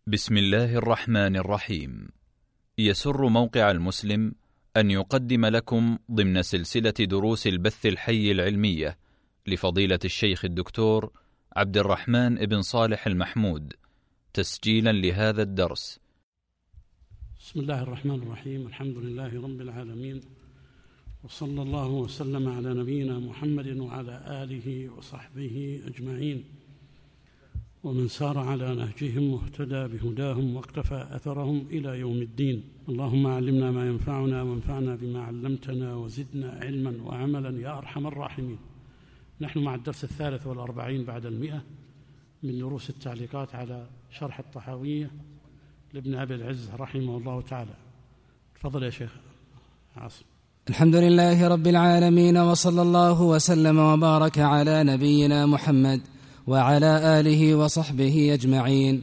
بسم الله الرحمن الرحيم. يسر موقع المسلم أن يقدم لكم ضمن سلسلة دروس البث الحي العلمية لفضيلة الشيخ الدكتور عبد الرحمن بن صالح المحمود تسجيلا لهذا الدرس. بسم الله الرحمن الرحيم. الحمد لله رب العالمين، وصلى الله وسلم على نبينا محمد وعلى آله وصحبه أجمعين، ومن سار على نهجهم واهتدى بهداهم واقتفى أثرهم إلى يوم الدين. اللهم علمنا ما ينفعنا وانفعنا بما علمتنا وزدنا علما وعملا يا أرحم الراحمين. نحن مع الدرس 43 بعد 100 من دروس التعليقات على شرح الطحاوية لابن أبي العز رحمه الله تعالى. تفضل يا شيخ عاصم. الحمد لله رب العالمين، وصلى الله وسلم وبارك على نبينا محمد وعلى آله وصحبه أجمعين.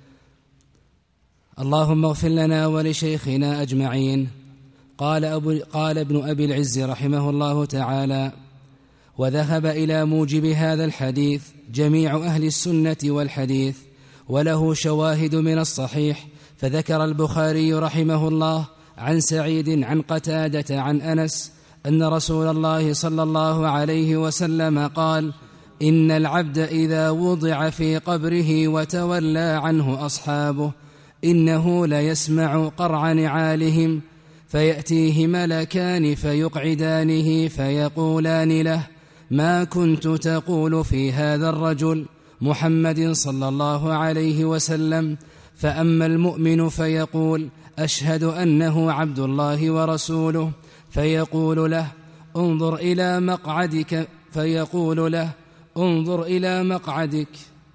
اللهم اغفر لنا ولشيخنا أجمعين. قال ابن أبي العز رحمه الله تعالى: وذهب إلى موجب هذا الحديث جميع أهل السنة والحديث، وله شواهد من الصحيح. فذكر البخاري رحمه الله عن سعيد عن قتادة عن أنس أن رسول الله صلى الله عليه وسلم قال: إن العبد إذا وضع في قبره وتولى عنه أصحابه إنه ليسمع قرع نعالهم، فيأتيه ملكان فيقعدانه فيقولان له: ما كنت تقول في هذا الرجل محمد صلى الله عليه وسلم؟ فأما المؤمن فيقول: أشهد أنه عبد الله ورسوله، فيقول له: انظر إلى مقعدك، فيقول له: انظر إلى مقعدك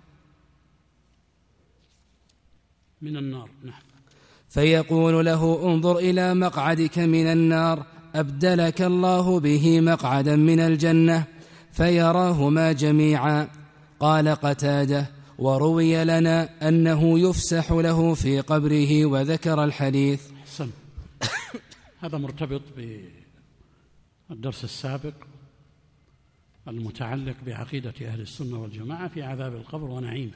من النار. فيقول له: انظر إلى مقعدك من النار، أبدلك الله به مقعدا من الجنة، فيراهما جميعا. قال قتادة: وروي لنا أنه يفسح له في قبره، وذكر الحديث. هذا مرتبط بالدرس السابق المتعلق بعقيدة أهل السنة والجماعة في عذاب القبر ونعيمه.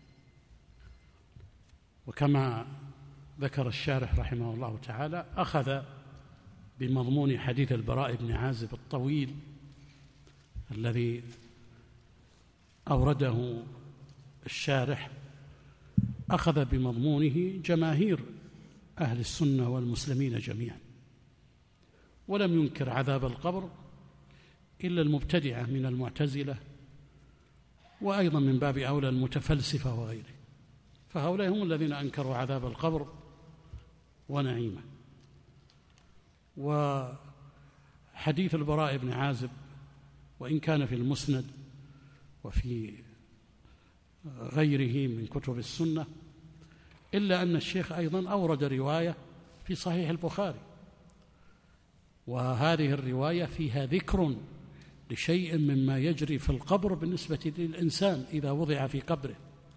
وكما ذكر الشارح رحمه الله تعالى، أخذ بمضمون حديث البراء بن عازب الطويل الذي أورده الشارح، أخذ بمضمونه جماهير أهل السنة والمسلمين جميعا، ولم ينكر عذاب القبر إلا المبتدعة من المعتزلة، وأيضا من باب أولى المتفلسفة وغيره، فهؤلاء هم الذين أنكروا عذاب القبر ونعيمه. وحديث البراء بن عازب وإن كان في المسند وفي غيره من كتب السنة، إلا أن الشيخ أيضا أورد رواية في صحيح البخاري، وهذه الرواية فيها ذكر لشيء مما يجري في القبر بالنسبة للإنسان إذا وضع في قبره.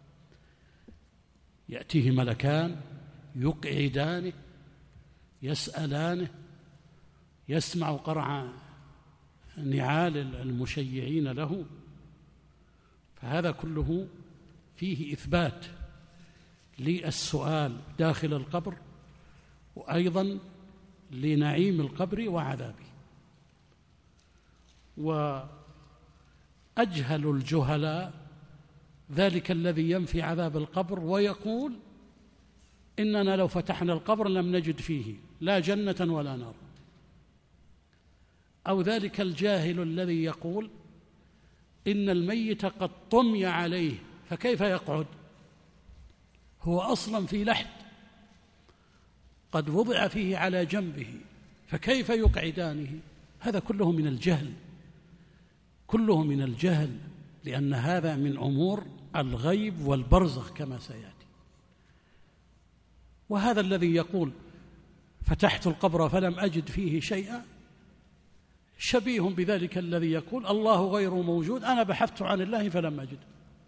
يأتيه ملكان يقعدانه يسألانه، يسمع قرع نعال المشيعين له. فهذا كله فيه إثبات للسؤال داخل القبر، وأيضا لنعيم القبر وعذابه. وأجهل الجهلاء ذلك الذي ينفي عذاب القبر ويقول: إننا لو فتحنا القبر لم نجد فيه لا جنة ولا نار. أو ذلك الجاهل الذي يقول: إن الميت قد طمي عليه فكيف يقعد؟ هو أصلا في لحد قد وضع فيه على جنبه، فكيف يقعدانه؟ هذا كله من الجهل، كله من الجهل، لأن هذا من أمور الغيب والبرزخ كما سيأتي. وهذا الذي يقول: فتحت القبر فلم أجد فيه شيئا، شبيه بذلك الذي يقول: الله غير موجود، أنا بحثت عن الله فلم أجد،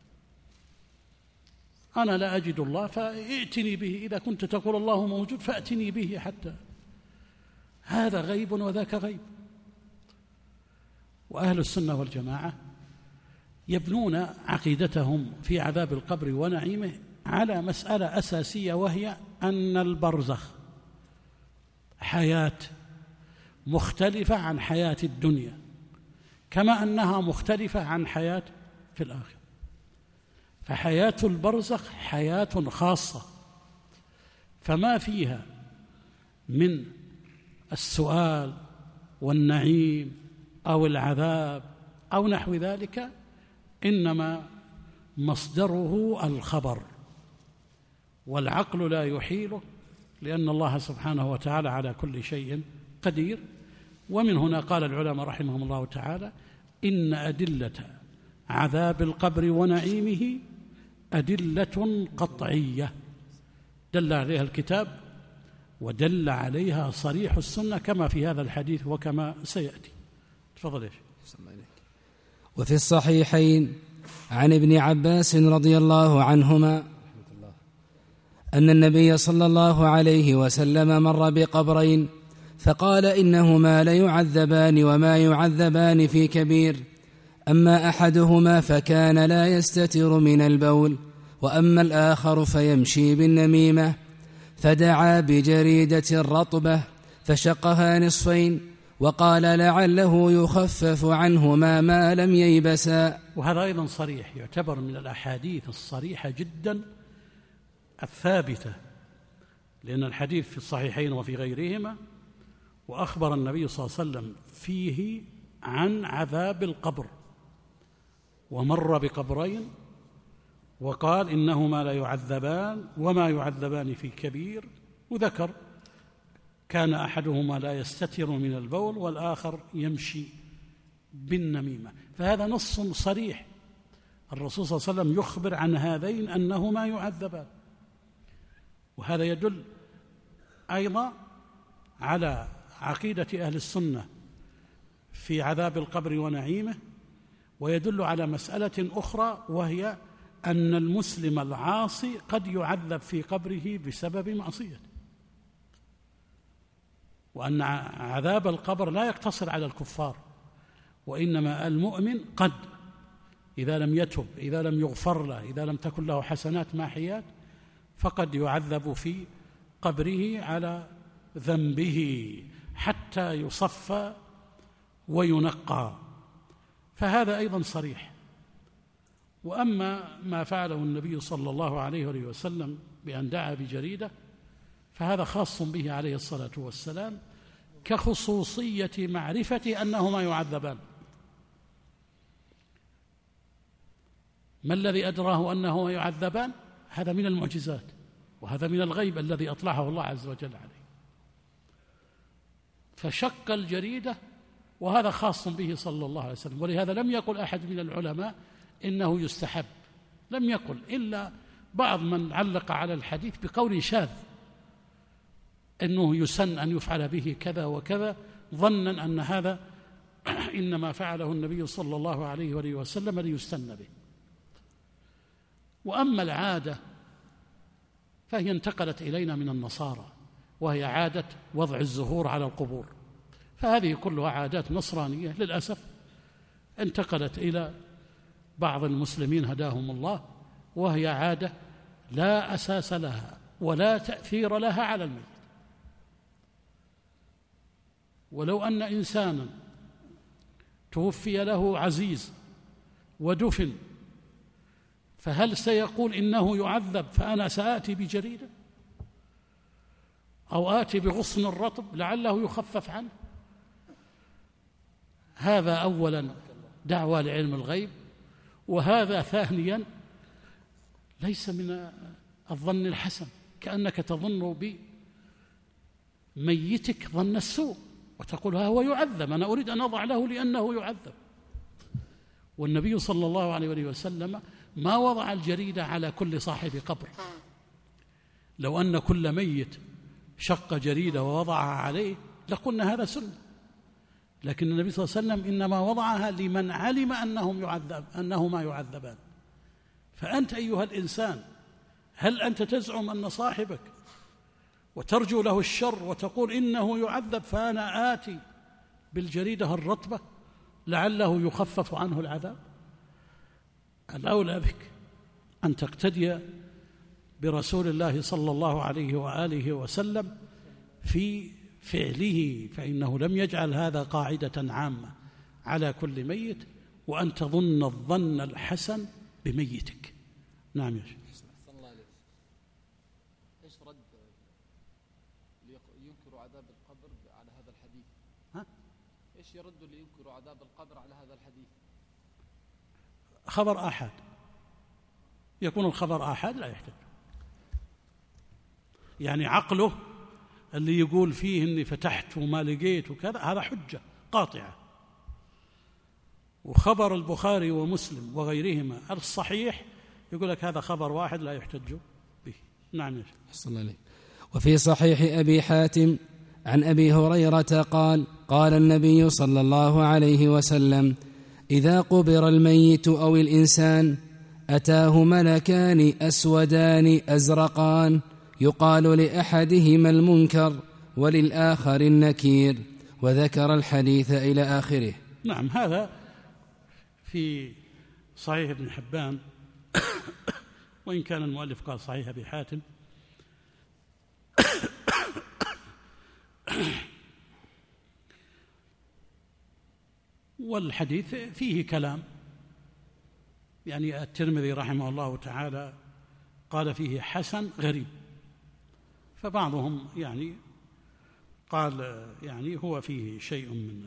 أنا لا أجد الله فائتني به، إذا كنت تقول الله موجود فأتني به حتى. هذا غيب وذاك غيب. وأهل السنة والجماعة يبنون عقيدتهم في عذاب القبر ونعيمه على مسألة أساسية، وهي أن البرزخ حياة مختلفة عن حياة الدنيا، كما أنها مختلفة عن حياة في الآخرة. فحياة البرزخ حياة خاصة، فما فيها من السؤال والنعيم أو العذاب أو نحو ذلك إنما مصدره الخبر، والعقل لا يحيله، لأن الله سبحانه وتعالى على كل شيء قدير. ومن هنا قال العلماء رحمهم الله تعالى: إن أدلة عذاب القبر ونعيمه أدلة قطعية دل عليها الكتاب ودل عليها صريح السنة، كما في هذا الحديث وكما سيأتي. تفضل. وفي الصحيحين عن ابن عباس رضي الله عنهما أن النبي صلى الله عليه وسلم مر بقبرين فقال: إنهما ليعذبان وما يعذبان في كبير، أما أحدهما فكان لا يستتر من البول، وأما الآخر فيمشي بالنميمة. فدعا بجريدة رطبة فشقها نصفين وقال: لعله يخفف عنهما ما لم ييبسا. وهذا أيضا صريح، يعتبر من الأحاديث الصريحة جدا الثابتة، لأن الحديث في الصحيحين وفي غيرهما، وأخبر النبي صلى الله عليه وسلم فيه عن عذاب القبر، ومر بقبرين وقال: إنهما لا يعذبان وما يعذبان في كبير، وذكر كان أحدهما لا يستتر من البول والآخر يمشي بالنميمة. فهذا نص صريح، الرسول صلى الله عليه وسلم يخبر عن هذين أنهما يعذبان. وهذا يدل أيضا على عقيدة أهل السنة في عذاب القبر ونعيمه، ويدل على مسألة أخرى، وهي أن المسلم العاصي قد يعذب في قبره بسبب معصيته، وأن عذاب القبر لا يقتصر على الكفار، وإنما المؤمن قد إذا لم يتب، إذا لم يغفر له، إذا لم تكن له حسنات ماحيات، فقد يعذب في قبره على ذنبه حتى يصفى وينقى. فهذا أيضا صريح. وأما ما فعله النبي صلى الله عليه وسلم بأن دعا بجريدة، فهذا خاص به عليه الصلاة والسلام، كخصوصية معرفة أنهما يعذبان. ما الذي أدراه أنهما يعذبان؟ هذا من المعجزات، وهذا من الغيب الذي أطلعه الله عز وجل عليه. فشق الجريدة، وهذا خاص به صلى الله عليه وسلم. ولهذا لم يقل أحد من العلماء إنه يستحب، لم يقل، إلا بعض من علق على الحديث بقول شاذ إنه يسن أن يفعل به كذا وكذا، ظنا أن هذا إنما فعله النبي صلى الله عليه وسلم ليستن به. وأما العادة فهي انتقلت إلينا من النصارى، وهي عادة وضع الزهور على القبور، فهذه كلها عادات نصرانية للأسف انتقلت إلى بعض المسلمين هداهم الله، وهي عادة لا أساس لها ولا تأثير لها على الميت. ولو أن إنسانا توفي له عزيز ودفن، فهل سيقول إنه يعذب فأنا سآتي بجريدة أو آتي بغصن الرطب لعله يخفف عنه؟ هذا أولا دعوة لعلم الغيب، وهذا ثانيا ليس من الظن الحسن، كأنك تظن بميتك ظن السوء وتقول ها هو يعذب، أنا أريد أن أضع له لأنه يعذب. والنبي صلى الله عليه وسلم ما وضع الجريدة على كل صاحب قبر. لو أن كل ميت شق جريدة ووضعها عليه لقلنا هذا سنة، لكن النبي صلى الله عليه وسلم إنما وضعها لمن علم أنهما يعذبان. فأنت أيها الإنسان، هل أنت تزعم أن صاحبك وترجو له الشر وتقول إنه يعذب فأنا آتي بالجريدة الرطبة لعله يخفف عنه العذاب؟ الأولى بك أن تقتدي برسول الله صلى الله عليه وآله وسلم في فعله، فإنه لم يجعل هذا قاعدة عامة على كل ميت، وأن تظن الظن الحسن بميتك. نعم يا شيخ. صلى الله عليه وسلم. ايش رد ينكر عذاب القبر على هذا الحديث؟ ايش يرد لينكر عذاب القبر على هذا الحديث؟ خبر آحاد، يكون الخبر آحاد لا يحتاج، يعني عقله اللي يقول فيه إني فتحت وما لقيت وكذا هذا حجة قاطعة، وخبر البخاري ومسلم وغيرهما الصحيح يقول لك هذا خبر واحد لا يحتج به. نعم يا شيخ. وفي صحيح أبي حاتم عن أبي هريرة قال: قال النبي صلى الله عليه وسلم: إذا قبر الميت أو الإنسان أتاه ملكان أسودان أزرقان يقال لأحدهما المنكر وللآخر النكير، وذكر الحديث إلى آخره. نعم، هذا في صحيح ابن حبان وإن كان المؤلف قال صحيح أبي حاتم. والحديث فيه كلام، يعني الترمذي رحمه الله تعالى قال فيه حسن غريب، فبعضهم يعني قال يعني هو فيه شيء من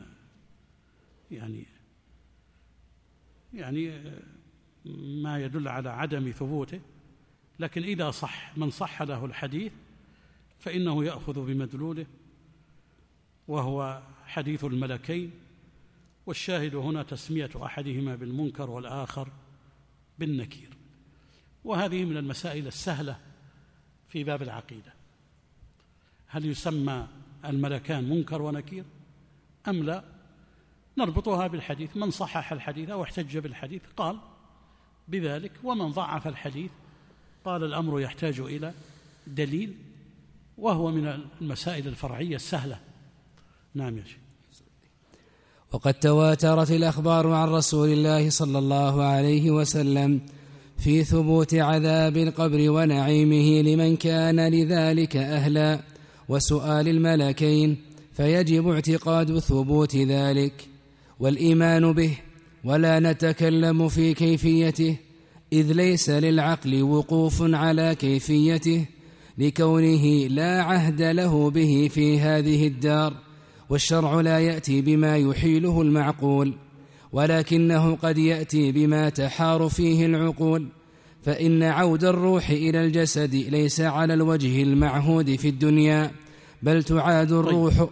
يعني ما يدل على عدم ثبوته، لكن إذا صح من صح له الحديث فإنه يأخذ بمدلوله، وهو حديث الملكين، والشاهد هنا تسمية أحدهما بالمنكر والآخر بالنكير. وهذه من المسائل السهلة في باب العقيدة، هل يسمى الملكان منكر ونكير أم لا؟ نربطها بالحديث، من صحح الحديث أو احتج بالحديث قال بذلك، ومن ضعف الحديث قال الأمر يحتاج إلى دليل، وهو من المسائل الفرعية السهلة. نعم يا شيخ. وقد تواترت الأخبار عن رسول الله صلى الله عليه وسلم في ثبوت عذاب القبر ونعيمه لمن كان لذلك أهلا، وسؤال الملكين، فيجب اعتقاد ثبوت ذلك والإيمان به، ولا نتكلم في كيفيته، إذ ليس للعقل وقوف على كيفيته لكونه لا عهد له به في هذه الدار، والشرع لا يأتي بما يحيله المعقول، ولكنه قد يأتي بما تحار فيه العقول، فإن عود الروح إلى الجسد ليس على الوجه المعهود في الدنيا، بل تعاد الروح.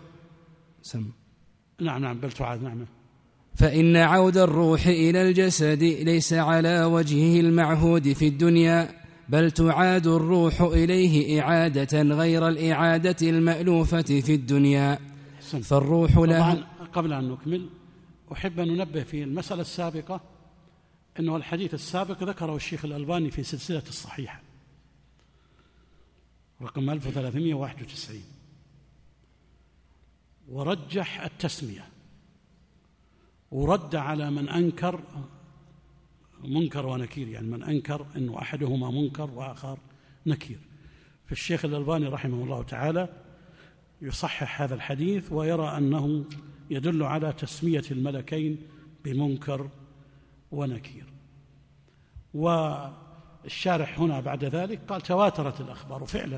نعم بل تعاد. نعم. فإن عود الروح إلى الجسد ليس على وجهه المعهود في الدنيا، بل تعاد الروح إليه إعادة غير الإعادة المألوفة في الدنيا. فالروح لها. قبل أن نكمل أحب أن ننبه في المسألة السابقة أنه الحديث السابق ذكره الشيخ الألباني في سلسلة الصحيحة رقم 1391، ورجح التسمية، ورد على من أنكر منكر ونكير، يعني من أنكر أنه أحدهما منكر وآخر نكير. فالشيخ الألباني رحمه الله تعالى يصحح هذا الحديث ويرى أنه يدل على تسمية الملكين بمنكر ونكير. والشارح هنا بعد ذلك قال تواترت الأخبار، فعلا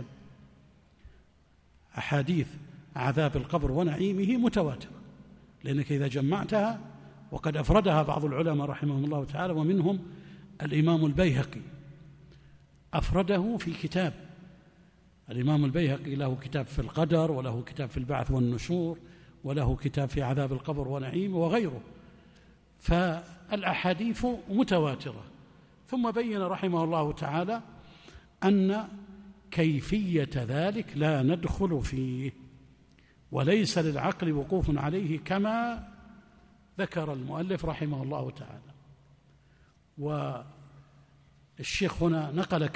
أحاديث عذاب القبر ونعيمه متواترة، لأنك إذا جمعتها، وقد أفردها بعض العلماء رحمهم الله تعالى، ومنهم الإمام البيهقي أفرده في كتاب. الإمام البيهقي له كتاب في القدر، وله كتاب في البعث والنشور، وله كتاب في عذاب القبر ونعيمه وغيره، فالأحاديث متواترة. ثم بين رحمه الله تعالى أن كيفية ذلك لا ندخل فيه، وليس للعقل وقوف عليه كما ذكر المؤلف رحمه الله تعالى. والشيخ هنا نقل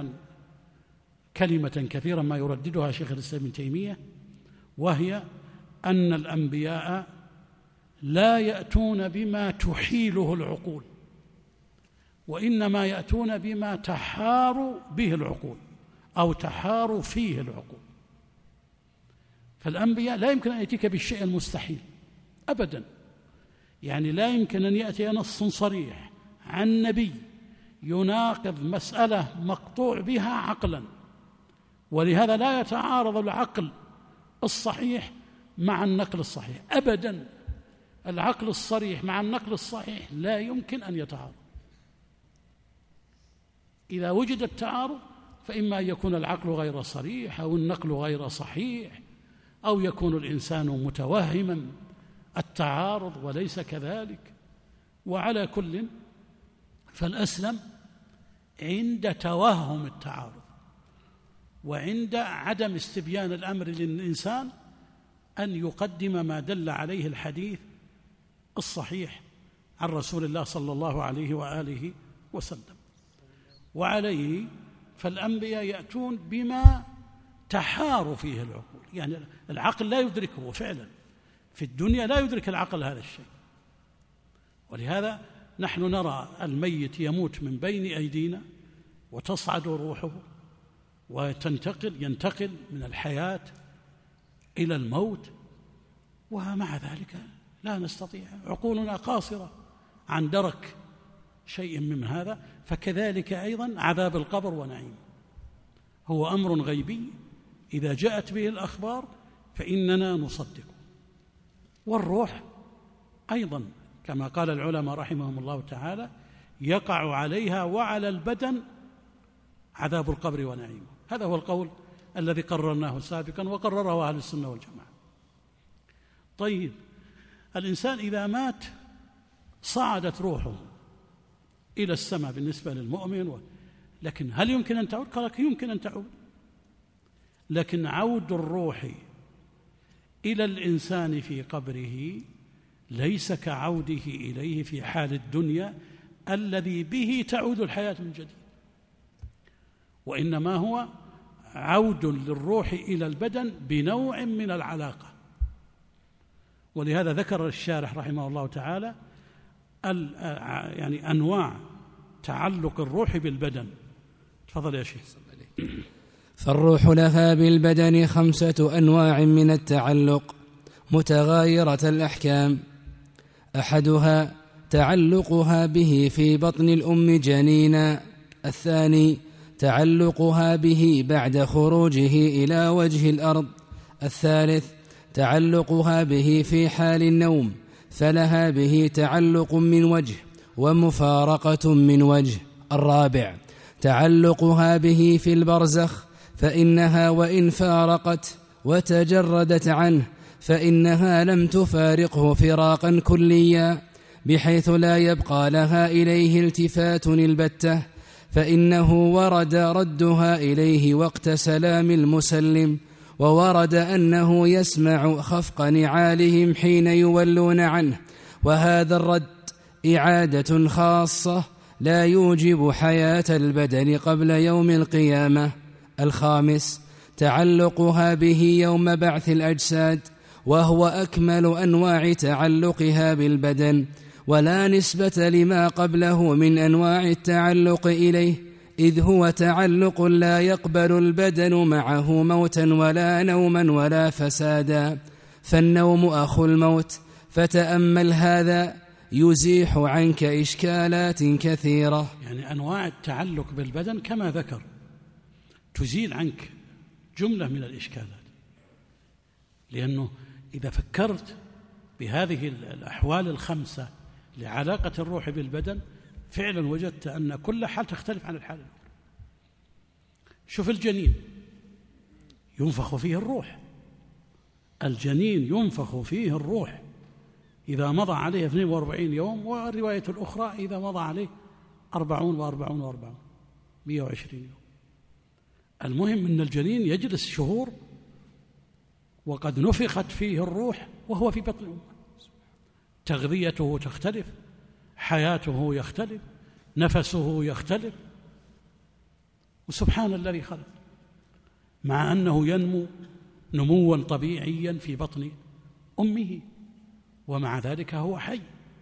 كلمة كثيرا ما يرددها شيخ الإسلام ابن تيمية، وهي أن الأنبياء لا يأتون بما تحيله العقول، وإنما يأتون بما تحار به العقول. أو تحار فيه العقول. فالأنبياء لا يمكن أن يأتيك بالشيء المستحيل أبدا، يعني لا يمكن أن يأتي نص صريح عن نبي يناقض مسألة مقطوع بها عقلا، ولهذا لا يتعارض العقل الصحيح مع النقل الصحيح أبدا. العقل الصريح مع النقل الصحيح لا يمكن أن يتعارض. إذا وجد التعارض فإما أن يكون العقل غير صريح أو النقل غير صحيح، أو يكون الإنسان متوهما التعارض وليس كذلك. وعلى كل فالأسلم عند توهم التعارض وعند عدم استبيان الأمر للإنسان أن يقدم ما دل عليه الحديث الصحيح عن رسول الله صلى الله عليه وآله وسلم. وعليه فالأنبياء يأتون بما تحار فيه العقول، يعني العقل لا يدركه فعلا، في الدنيا لا يدرك العقل هذا الشيء. ولهذا نحن نرى الميت يموت من بين أيدينا وتصعد روحه ينتقل من الحياة إلى الموت، ومع ذلك لا نستطيع، عقولنا قاصرة عن درك شيء من هذا. فكذلك أيضا عذاب القبر ونعيم هو أمر غيبي إذا جاءت به الأخبار فإننا نصدق. والروح أيضا كما قال العلماء رحمهم الله تعالى يقع عليها وعلى البدن عذاب القبر ونعيمه. هذا هو القول الذي قررناه سابقا وقرره أهل السنة والجماعة. طيب، الإنسان إذا مات صعدت روحه إلى السماء بالنسبة للمؤمن، لكن هل يمكن أن تعود؟ قال لك يمكن أن تعود، لكن عود الروح إلى الإنسان في قبره ليس كعوده إليه في حال الدنيا الذي به تعود الحياة من جديد، وإنما هو عود للروح إلى البدن بنوع من العلاقة. ولهذا ذكر الشارح رحمه الله تعالى يعني أنواع تعلق الروح بالبدن. تفضل يا شيخ. فالروح لها بالبدن 5 أنواع من التعلق متغايرة الأحكام. أحدها تعلقها به في بطن الأم جنينا، الثاني تعلقها به بعد خروجه إلى وجه الأرض، الثالث تعلقها به في حال النوم فلها به تعلق من وجه ومفارقة من وجه، الرابع تعلقها به في البرزخ فإنها وإن فارقت وتجردت عنه فإنها لم تفارقه فراقا كليا بحيث لا يبقى لها إليه التفات البتة، فإنه ورد ردها إليه وقت سلام المسلم، وورد أنه يسمع خفق نعالهم حين يولون عنه، وهذا الرد إعادة خاصة لا يوجب حياة البدن قبل يوم القيامة. الخامس تعلقها به يوم بعث الأجساد، وهو أكمل أنواع تعلقها بالبدن، ولا نسبة لما قبله من أنواع التعلق إليه، إذ هو تعلق لا يقبل البدن معه موتا ولا نوما ولا فسادا، فالنوم أخو الموت. فتأمل هذا يزيح عنك إشكالات كثيرة. يعني أنواع التعلق بالبدن كما ذكر تزيل عنك جملة من الإشكالات، لأنه إذا فكرت بهذه الأحوال ال5 لعلاقة الروح بالبدن فعلا وجدت أن كل حال تختلف عن الحال الأخرى. شوف الجنين ينفخ فيه الروح، الجنين ينفخ فيه الروح إذا مضى عليه 42 يوم، والرواية الأخرى إذا مضى عليه 40 و40 و40 120 يوم. المهم أن الجنين يجلس شهور وقد نفخت فيه الروح وهو في بطن أمه، تغذيته تختلف، حياته يختلف، نفسه يختلف، وسبحان الذي خلق، مع أنه ينمو نموا طبيعيا في بطن أمه ومع ذلك هو حي.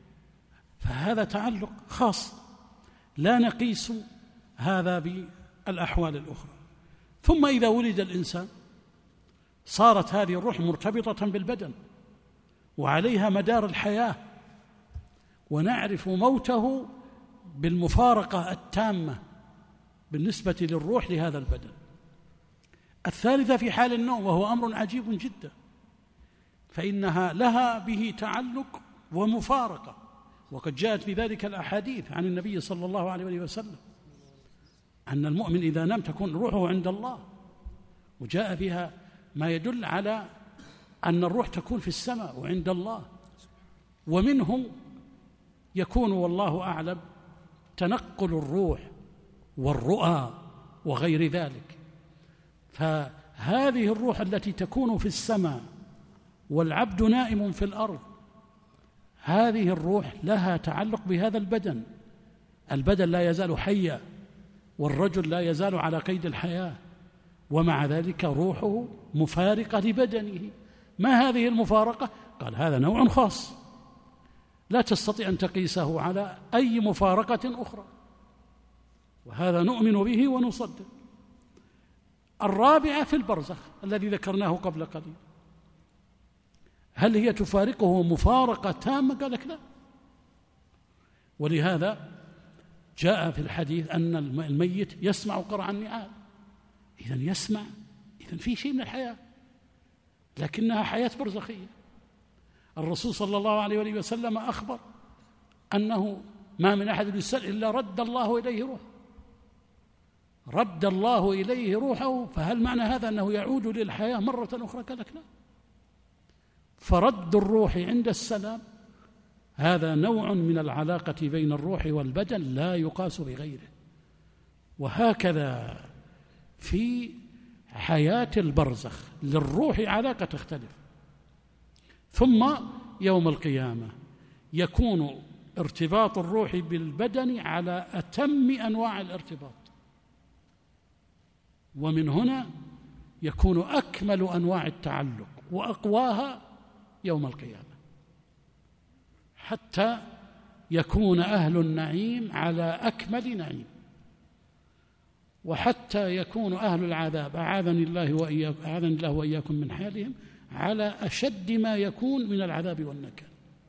فهذا تعلق خاص لا نقيس هذا بالأحوال الأخرى. ثم إذا ولد الإنسان صارت هذه الروح مرتبطة بالبدن وعليها مدار الحياة، ونعرف موته بالمفارقة التامة بالنسبة للروح لهذا البدن. الثالثة في حال النوم، وهو أمر عجيب جدا، فإنها لها به تعلق ومفارقة، وقد جاءت بذلك الأحاديث عن النبي صلى الله عليه وسلم أن المؤمن إذا نام تكون روحه عند الله، وجاء بها ما يدل على أن الروح تكون في السماء وعند الله، ومنه يكون والله أعلم تنقل الروح والرؤى وغير ذلك. فهذه الروح التي تكون في السماء والعبد نائم في الأرض، هذه الروح لها تعلق بهذا البدن. البدن لا يزال حيا والرجل لا يزال على قيد الحياة، ومع ذلك روحه مفارقة لبدنه. ما هذه المفارقة؟ قال هذا نوع خاص لا تستطيع أن تقيسه على أي مفارقة أخرى، وهذا نؤمن به ونصدق. الرابعة في البرزخ الذي ذكرناه قبل قليل، هل هي تفارقه مفارقة تامة؟ قال لك لا. ولهذا جاء في الحديث أن الميت يسمع قرع النعال، إذن يسمع، إذن في شيء من الحياة، لكنها حياة برزخية. الرسول صلى الله عليه وسلم أخبر أنه ما من أحد يسأل إلا رد الله إليه روحه، رد الله إليه روحه. فهل معنى هذا أنه يعود للحياة مرة أخرى؟ قال لك لا. فرد الروح عند السلام هذا نوع من العلاقة بين الروح والبدن لا يقاس بغيره. وهكذا في حياة البرزخ للروح علاقة تختلف. ثم يوم القيامة يكون ارتباط الروح بالبدن على أتم أنواع الارتباط، ومن هنا يكون أكمل أنواع التعلق وأقواها يوم القيامة، حتى يكون أهل النعيم على أكمل نعيم، وحتى يكون أهل العذاب أعاذني الله وإياكم من حالهم على أشد ما يكون من العذاب والنكال.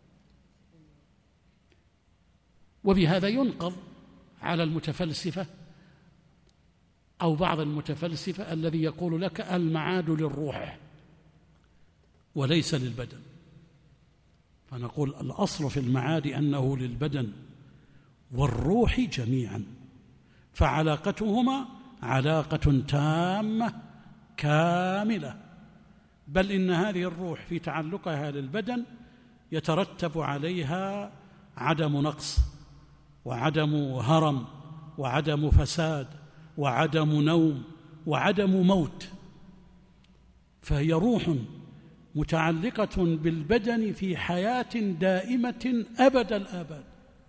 وبهذا ينقض على المتفلسفة أو بعض المتفلسفة الذي يقول لك المعاد للروح وليس للبدن. فنقول الأصل في المعاد أنه للبدن والروح جميعا، فعلاقتهما علاقة تامة كاملة، بل إن هذه الروح في تعلقها للبدن يترتب عليها عدم نقص وعدم هرم وعدم فساد وعدم نوم وعدم موت، فهي روح متعلقة بالبدن في حياة دائمة أبد الآباد.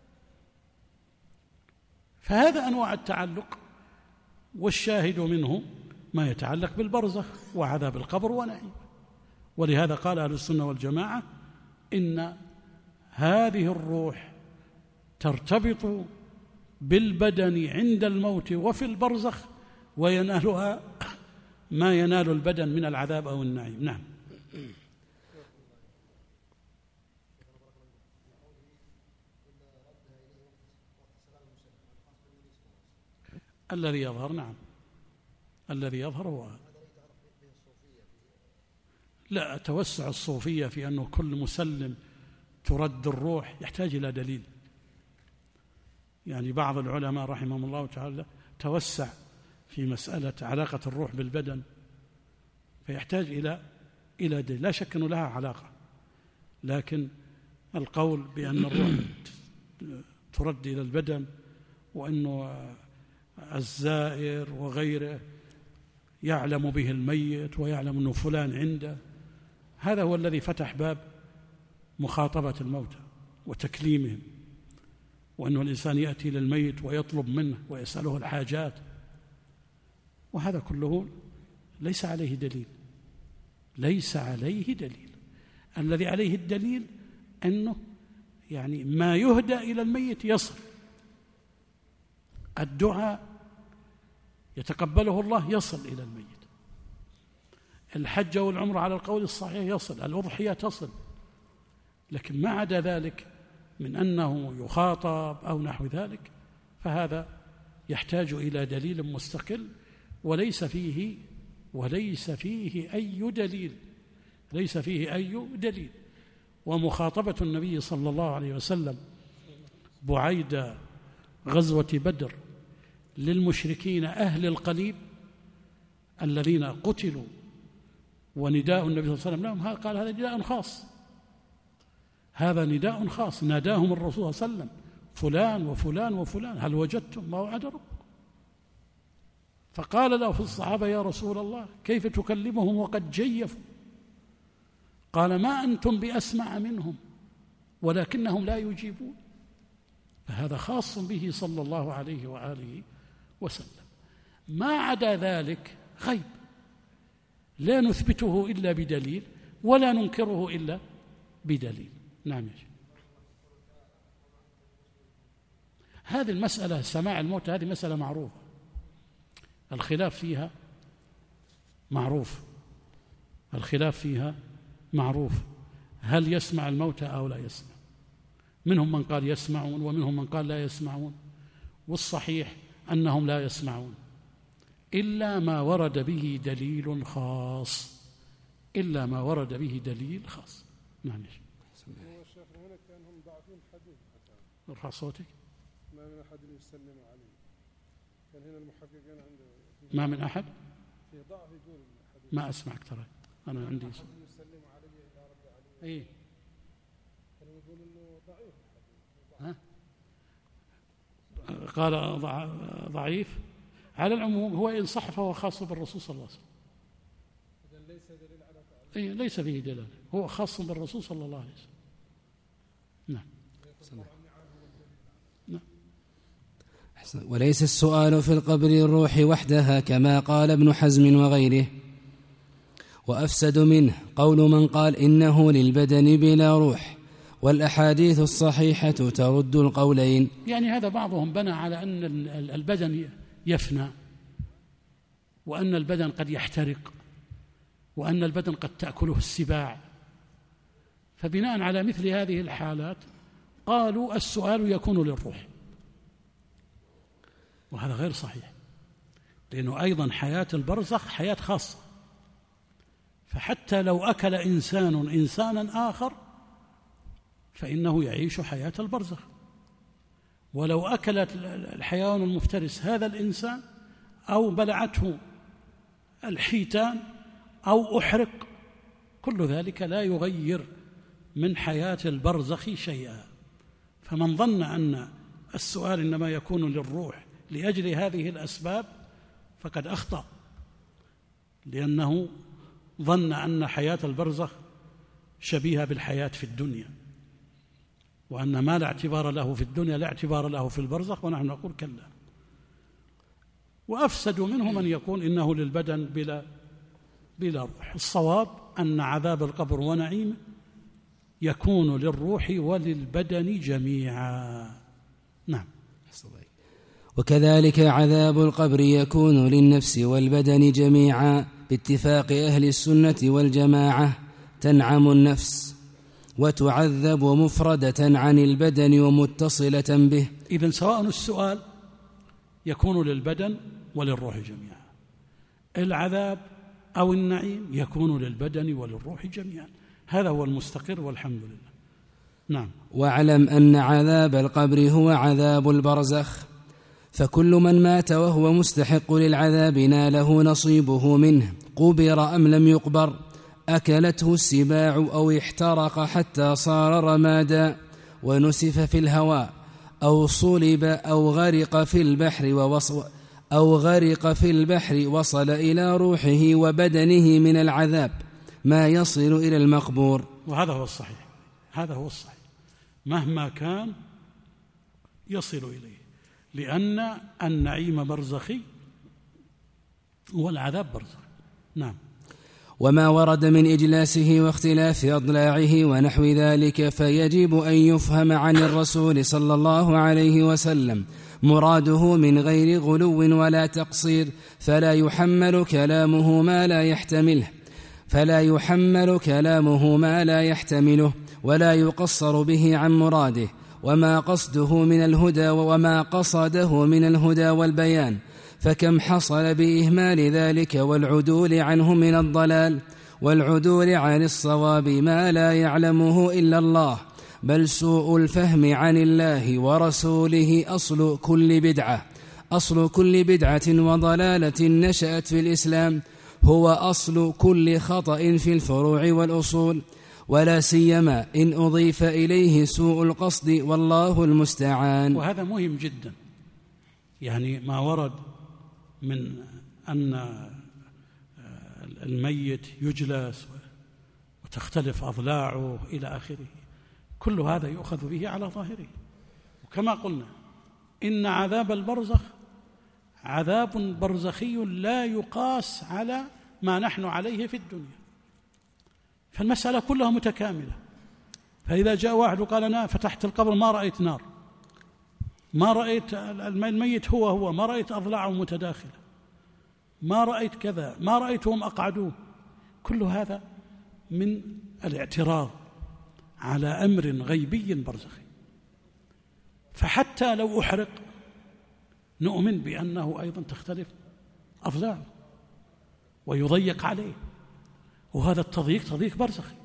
فهذا أنواع التعلق، والشاهد منه ما يتعلق بالبرزخ وعذاب القبر ونعيم. ولهذا قال أهل السنة والجماعة إن هذه الروح ترتبط بالبدن عند الموت وفي البرزخ، وينالها ما ينال البدن من العذاب أو النعيم. نعم. الذي يظهر، نعم، الذي يظهر هو لا توسع الصوفية في أنه كل مسلم ترد الروح يحتاج إلى دليل. يعني بعض العلماء رحمهم الله تعالى توسع في مسألة علاقة الروح بالبدن، فيحتاج إلى دليل. لا شك أنه لها علاقة، لكن القول بأن الروح ترد إلى البدن وأنه الزائر وغيره يعلم به الميت ويعلم أنه فلان عنده، هذا هو الذي فتح باب مخاطبة الموتى وتكليمهم، وأنه الإنسان يأتي للميت ويطلب منه ويسأله الحاجات، وهذا كله ليس عليه دليل، ليس عليه دليل. الذي عليه الدليل أنه يعني ما يهدى إلى الميت يصل. الدعاء يتقبله الله يصل إلى الميت. الحج والعمرة على القول الصحيح يصل، الأضحية تصل، لكن ما عدا ذلك من أنه يخاطب أو نحو ذلك فهذا يحتاج إلى دليل مستقل، وليس فيه أي دليل، ليس فيه أي دليل. ومخاطبة النبي صلى الله عليه وسلم بعيد غزوة بدر للمشركين أهل القليب الذين قتلوا، ونداء النبي صلى الله عليه وسلم لهم قال هذا نداء خاص، هذا نداء خاص، ناداهم الرسول صلى الله عليه وسلم فلان وفلان وفلان هل وجدتم ما وعد ربكم؟ فقال له في الصحابة يا رسول الله كيف تكلمهم وقد جيفوا؟ قال ما أنتم بأسمع منهم ولكنهم لا يجيبون. فهذا خاص به صلى الله عليه وآله وسلم. ما عدا ذلك غيب لا نثبته إلا بدليل ولا ننكره إلا بدليل. نعم يا شيخ. هذه المسألة سماع الموت هذه مسألة معروفة، الخلاف فيها معروف، الخلاف فيها معروف، هل يسمع الموتى أو لا يسمع؟ منهم من قال يسمعون ومنهم من قال لا يسمعون، والصحيح أنهم لا يسمعون إلا ما ورد به دليل خاص، إلا ما ورد به دليل خاص. نعم يا شيخ. الشيخ هنا كانهم ضعفين حديث، ارفع صوتك. ما من أحد يسلم عليه، كان هنا المحققين عنده ما من أحد في ضعف يقول الحديث. ما أسمعك ترى أنا عندي يسلم علي إلى رب علي. إيه كانوا يقول إنه ضعيف الحديث. قال ضعيف. على العموم هو إن صح فهو خاص بالرسول صلى الله عليه وسلم. إذن ليس دليل على تعليم. إيه ليس فيه دلالة، هو خاص بالرسول صلى الله عليه وسلم. نعم. وليس السؤال في القبر الروح وحدها كما قال ابن حزم وغيره. وأفسد منه قول من قال إنه للبدن بلا روح، والأحاديث الصحيحة ترد القولين. يعني هذا بعضهم بنى على أن البدن يفنى، وأن البدن قد يحترق، وأن البدن قد تأكله السباع، فبناء على مثل هذه الحالات قالوا السؤال يكون للروح، وهذا غير صحيح، لأنه أيضا حياة البرزخ حياة خاصة، فحتى لو أكل إنسان إنسانا آخر فإنه يعيش حياة البرزخ، ولو أكلت الحيوان المفترس هذا الإنسان أو بلعته الحيتان أو أحرق، كل ذلك لا يغير من حياة البرزخ شيئا. فمن ظن أن السؤال إنما يكون للروح لأجل هذه الأسباب فقد أخطأ، لأنه ظن أن حياة البرزخ شبيهة بالحياة في الدنيا، وأن ما لا اعتبار له في الدنيا لا اعتبار له في البرزخ، ونحن نقول كلا. وأفسد منه من يقول إنه للبدن بلا روح. الصواب أن عذاب القبر ونعيمه يكون للروح وللبدن جميعا. نعم. وكذلك عذاب القبر يكون للنفس والبدن جميعا باتفاق أهل السنة والجماعة. تنعم النفس وتعذب مفردة عن البدن ومتصلة به. إذن سواء السؤال يكون للبدن وللروح جميعا، العذاب أو النعيم يكون للبدن وللروح جميعا، هذا هو المستقر والحمد لله. نعم. واعلم أن عذاب القبر هو عذاب البرزخ، فكل من مات وهو مستحق للعذاب ناله نصيبه منه، قبر أم لم يقبر، أكلته السباع أو احترق حتى صار رمادا ونسف في الهواء أو صلب أو غرق في البحر وصل إلى روحه وبدنه من العذاب ما يصل إلى المقبور. وهذا هو الصحيح، هذا هو الصحيح، مهما كان يصل إليه، لأن النعيم برزخي والعذاب برزخي. نعم. وما ورد من إجلاسه واختلاف أضلاعه ونحو ذلك فيجب أن يفهم عن الرسول صلى الله عليه وسلم مراده من غير غلو ولا تقصير، فلا يحمل كلامه ما لا يحتمله ولا يقصر به عن مراده، وما قصده من الهدى والبيان، فكم حصل بإهمال ذلك والعدول عنه من الضلال، والعدول عن الصواب ما لا يعلمه إلا الله، بل سوء الفهم عن الله ورسوله أصل كل بدعة وضلالة نشأت في الإسلام، هو أصل كل خطأ في الفروع والأصول، ولا سيما إن أضيف إليه سوء القصد، والله المستعان. وهذا مهم جدا، يعني ما ورد من أن الميت يجلس وتختلف أضلاعه إلى آخره، كل هذا يؤخذ به على ظاهره. وكما قلنا إن عذاب البرزخ عذاب برزخي لا يقاس على ما نحن عليه في الدنيا، فالمسألة كلها متكاملة. فإذا جاء واحد وقال أنا فتحت القبر ما رأيت نار، ما رأيت الميت هو ما رأيت أضلاعه متداخلة، ما رأيت كذا، ما رأيتهم أقعدوه، كل هذا من الاعتراض على أمر غيبي برزخي. فحتى لو أحرق نؤمن بأنه أيضا تختلف أضلاعه ويضيق عليه، وهذا التضييق تضييق برزخي.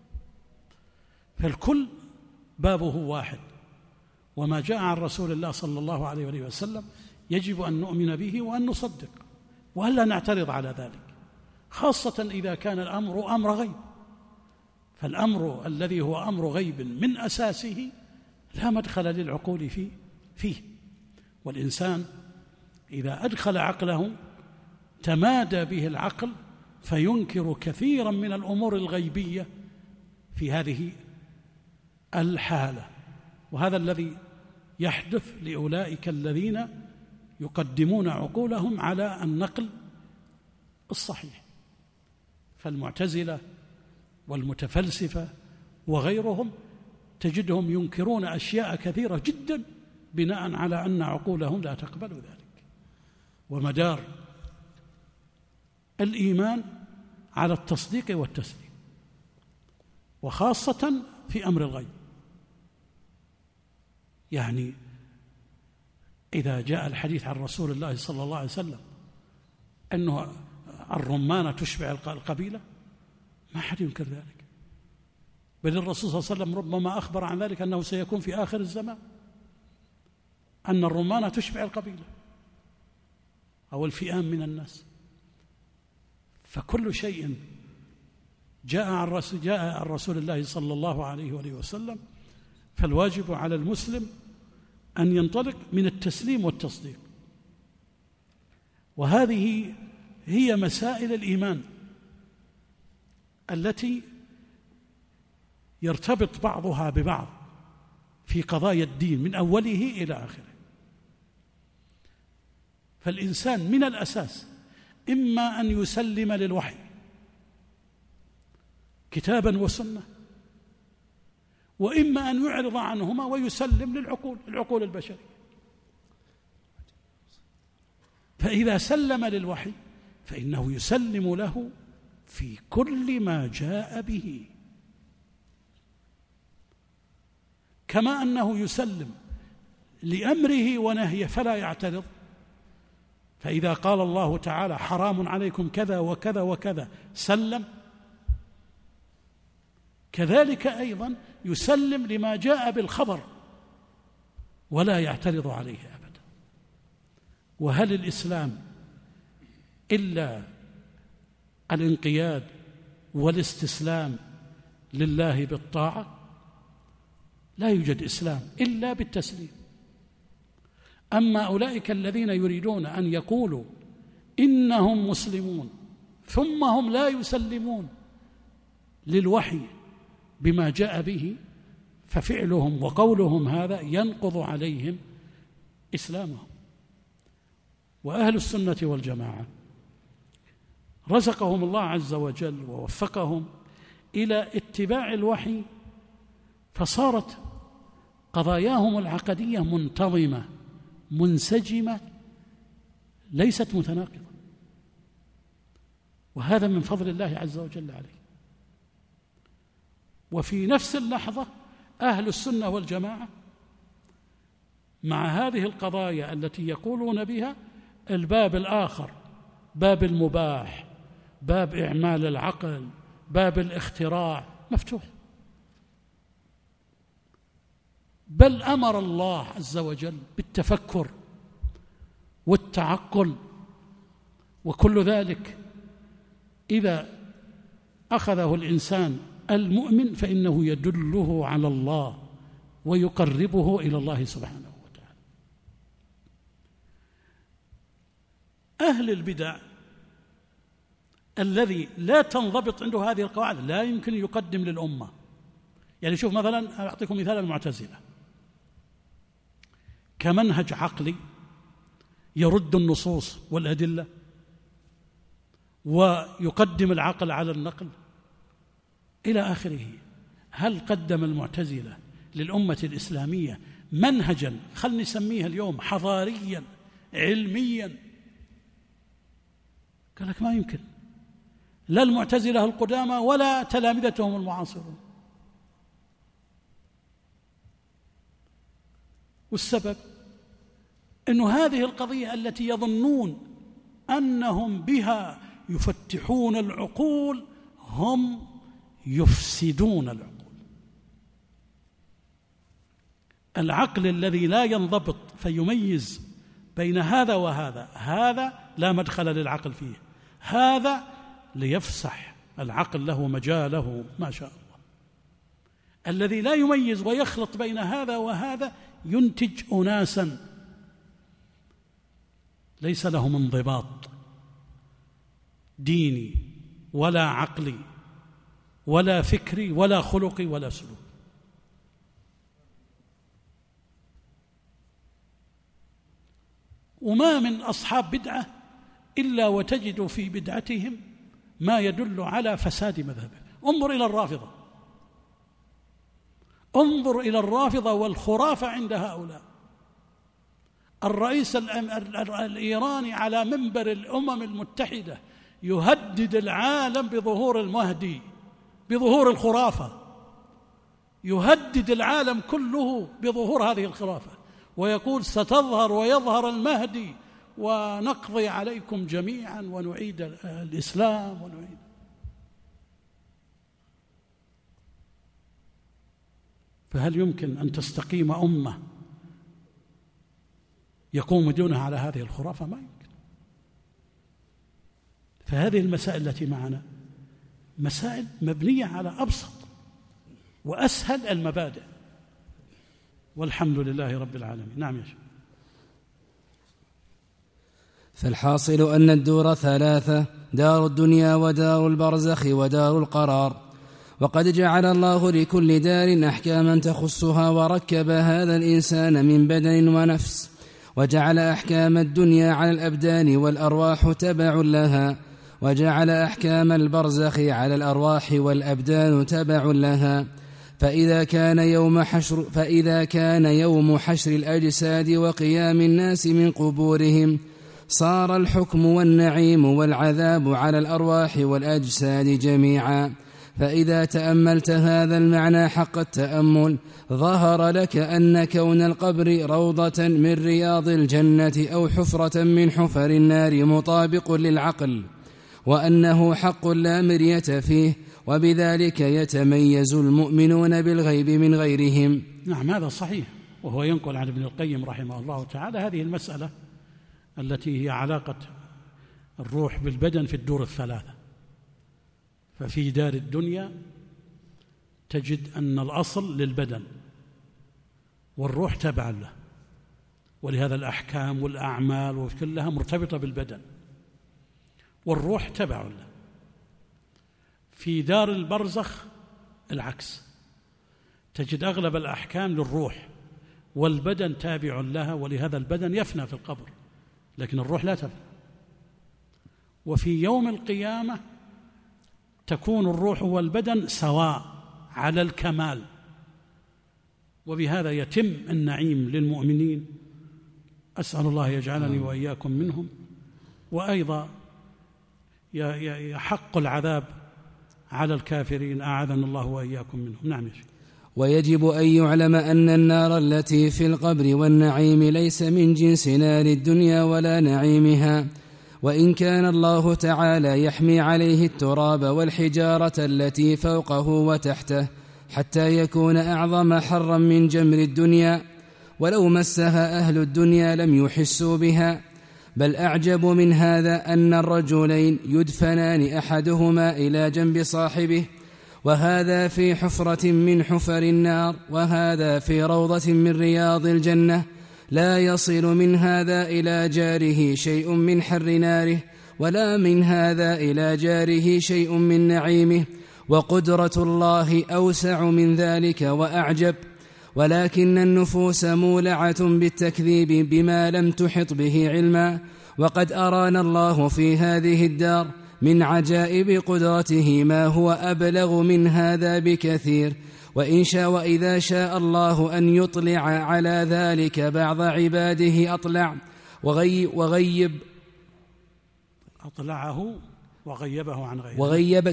فالكل بابه واحد، وما جاء عن رسول الله صلى الله عليه وسلم يجب أن نؤمن به وأن نصدق وألا نعترض على ذلك، خاصة إذا كان الأمر أمر غيب. فالأمر الذي هو أمر غيب من أساسه لا مدخل للعقول فيه، والإنسان إذا أدخل عقله تمادى به العقل فينكر كثيرا من الأمور الغيبية في هذه الحالة. وهذا الذي يحدث لأولئك الذين يقدمون عقولهم على النقل الصحيح. فالمعتزلة والمتفلسفة وغيرهم تجدهم ينكرون أشياء كثيرة جدا بناء على أن عقولهم لا تقبل ذلك. ومدار الإيمان على التصديق والتسليم، وخاصة في أمر الغيب. يعني إذا جاء الحديث عن رسول الله صلى الله عليه وسلم أنه الرمانة تشبع القبيلة، ما أحد ينكر ذلك، بل الرسول صلى الله عليه وسلم ربما أخبر عن ذلك أنه سيكون في آخر الزمان أن الرمانة تشبع القبيلة أو الفئام من الناس. فكل شيء جاء عن رسول الله صلى الله عليه وسلم فالواجب على المسلم أن ينطلق من التسليم والتصديق. وهذه هي مسائل الإيمان التي يرتبط بعضها ببعض في قضايا الدين من أوله إلى آخره. فالإنسان من الأساس إما أن يسلم للوحي كتابا وسنة، وإما أن يعرض عنهما ويسلم العقول البشرية. فإذا سلم للوحي فإنه يسلم له في كل ما جاء به، كما أنه يسلم لأمره ونهيه فلا يعترض. فإذا قال الله تعالى حرام عليكم كذا وكذا وكذا سلم، كذلك أيضا يسلم لما جاء بالخبر ولا يعترض عليه أبدا. وهل الإسلام إلا الانقياد والاستسلام لله بالطاعة؟ لا يوجد إسلام إلا بالتسليم. أما أولئك الذين يريدون أن يقولوا إنهم مسلمون ثم هم لا يسلمون للوحي بما جاء به، ففعلهم وقولهم هذا ينقض عليهم إسلامهم. وأهل السنة والجماعة رزقهم الله عز وجل ووفقهم إلى اتباع الوحي، فصارت قضاياهم العقدية منتظمة منسجمة ليست متناقضة، وهذا من فضل الله عز وجل عليه. وفي نفس اللحظة أهل السنة والجماعة مع هذه القضايا التي يقولون بها الباب الآخر، باب المباح، باب إعمال العقل، باب الاختراع مفتوح. بل أمر الله عز وجل بالتفكر والتعقل، وكل ذلك إذا أخذه الإنسان المؤمن فإنه يدله على الله ويقربه إلى الله سبحانه وتعالى. أهل البدع الذي لا تنضبط عنده هذه القواعد لا يمكن يقدم للأمة. يعني شوف مثلا، أعطيكم مثال المعتزلة كمنهج عقلي يرد النصوص والأدلة ويقدم العقل على النقل إلى آخره. هل قدم المعتزلة للأمة الإسلامية منهجا خلنا نسميه اليوم حضاريا علميا؟ قال لك ما يمكن، لا المعتزلة القدامى ولا تلامذتهم المعاصرون. والسبب أن هذه القضية التي يظنون أنهم بها يفتحون العقول هم يفسدون العقول. العقل الذي لا ينضبط فيميز بين هذا وهذا، هذا لا مدخل للعقل فيه، هذا ليفسح العقل له مجاله ما شاء الله. الذي لا يميز ويخلط بين هذا وهذا ينتج أناسا ليس لهم انضباط ديني ولا عقلي ولا فكري ولا خلقي ولا سلوك. وما من أصحاب بدعة إلا وتجد في بدعتهم ما يدل على فساد مذهبه. انظر إلى الرافضة، انظر إلى الرافضة والخرافة عند هؤلاء. الرئيس الإيراني على منبر الأمم المتحدة يهدد العالم بظهور المهدي، بظهور الخرافة، يهدد العالم كله بظهور هذه الخرافة، ويقول ستظهر ويظهر المهدي ونقضي عليكم جميعا ونعيد الإسلام ونعيد. فهل يمكن أن تستقيم أمة يقوم دونها على هذه الخرافة؟ ما يمكن. فهذه المسائل التي معنا مسائل مبنية على أبسط وأسهل المبادئ، والحمد لله رب العالمين. نعم يا شيخ. فالحاصل أن الدور ثلاثة: دار الدنيا ودار البرزخ ودار القرار. وقد جعل الله لكل دار أحكاما تخصها، وركب هذا الإنسان من بدن ونفس، وجعل أحكام الدنيا على الأبدان والأرواح تبع لها، وجعل أحكام البرزخ على الأرواح والأبدان تبع لها. فإذا كان يوم حشر الأجساد وقيام الناس من قبورهم صار الحكم والنعيم والعذاب على الأرواح والأجساد جميعا. فإذا تأملت هذا المعنى حق التأمل ظهر لك أن كون القبر روضة من رياض الجنة أو حفرة من حفر النار مطابق للعقل، وأنه حق لا مرية فيه، وبذلك يتميز المؤمنون بالغيب من غيرهم. نعم هذا صحيح. وهو ينقل عن ابن القيم رحمه الله تعالى هذه المسألة التي هي علاقة الروح بالبدن في الدور الثلاثة. ففي دار الدنيا تجد أن الأصل للبدن والروح تبع له، ولهذا الأحكام والأعمال وكلها مرتبطة بالبدن، والروح تبع له. في دار البرزخ العكس، تجد أغلب الأحكام للروح والبدن تابع لها، ولهذا البدن يفنى في القبر لكن الروح لا تفنى. وفي يوم القيامة تكون الروح والبدن سواء على الكمال، وبهذا يتم النعيم للمؤمنين أسأل الله يجعلني وإياكم منهم. وأيضا يحق العذاب على الكافرين، أعاذنا الله وإياكم منهم. نعم. ويجب أن يعلم أن النار التي في القبر والنعيم ليس من جنس نار الدنيا ولا نعيمها، وإن كان الله تعالى يحمي عليه التراب والحجارة التي فوقه وتحته حتى يكون أعظم حرا من جمر الدنيا، ولو مسها أهل الدنيا لم يحسوا بها. بل أعجب من هذا أن الرجلين يدفنان أحدهما إلى جنب صاحبه، وهذا في حفرة من حفر النار وهذا في روضة من رياض الجنة، لا يصل من هذا إلى جاره شيء من حر ناره، ولا من هذا إلى جاره شيء من نعيمه، وقدرة الله أوسع من ذلك وأعجب. ولكن النفوس مولعة بالتكذيب بما لم تحط به علما، وقد أرانا الله في هذه الدار من عجائب قدرته ما هو أبلغ من هذا بكثير. وإن شاء وإذا شاء الله أن يطلع على ذلك بعض عباده أطلع أطلعه وغيبه عن غيره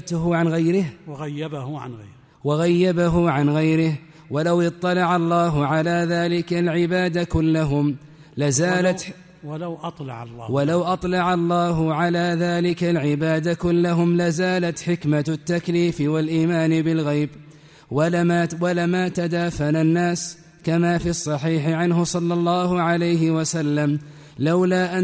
وغيبه عن غيره. ولو اطلع الله على ذلك العباد كلهم لزالت ولو أطلع الله على ذلك العباد كلهم لزالت حكمة التكليف والإيمان بالغيب، ولما تدافن الناس كما في الصحيح عنه صلى الله عليه وسلم: لولا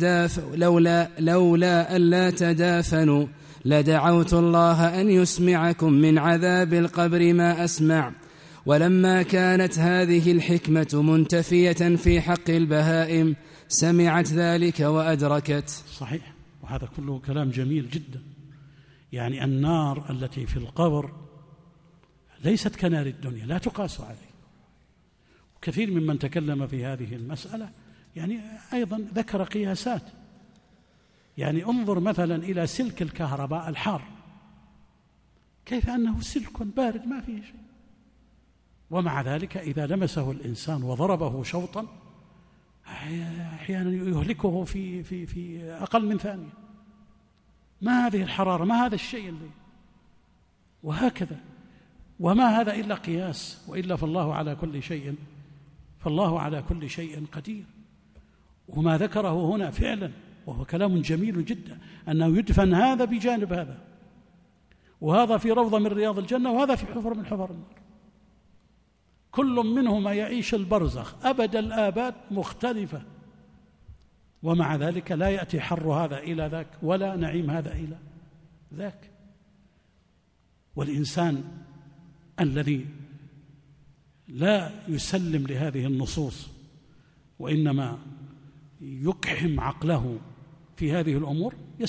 ألا تدافنوا لدعوت الله أن يسمعكم من عذاب القبر ما أسمع. ولما كانت هذه الحكمة منتفية في حق البهائم سمعت ذلك وأدركت. صحيح، وهذا كله كلام جميل جدا. يعني النار التي في القبر ليست كنار الدنيا، لا تقاس عليه. وكثير ممن تكلم في هذه المسألة يعني أيضا ذكر قياسات. يعني انظر مثلا إلى سلك الكهرباء الحار، كيف أنه سلك بارد ما فيه شيء، ومع ذلك إذا لمسه الإنسان وضربه شوطا أحيانا يهلكه في أقل من ثانية. ما هذه الحرارة، ما هذا الشيء اللي وهكذا. وما هذا إلا قياس، وإلا فالله على كل شيء قدير. وما ذكره هنا فعلا وهو كلام جميل جدا، أنه يدفن هذا بجانب هذا، وهذا في روضة من رياض الجنة، وهذا في حفر من حفر النار، كل منهما يعيش البرزخ أبد الآباد مختلفة، ومع ذلك لا يأتي حر هذا إلى ذاك ولا نعيم هذا إلى ذاك. والإنسان الذي لا يسلم لهذه النصوص وإنما يقحم عقله في هذه الأمور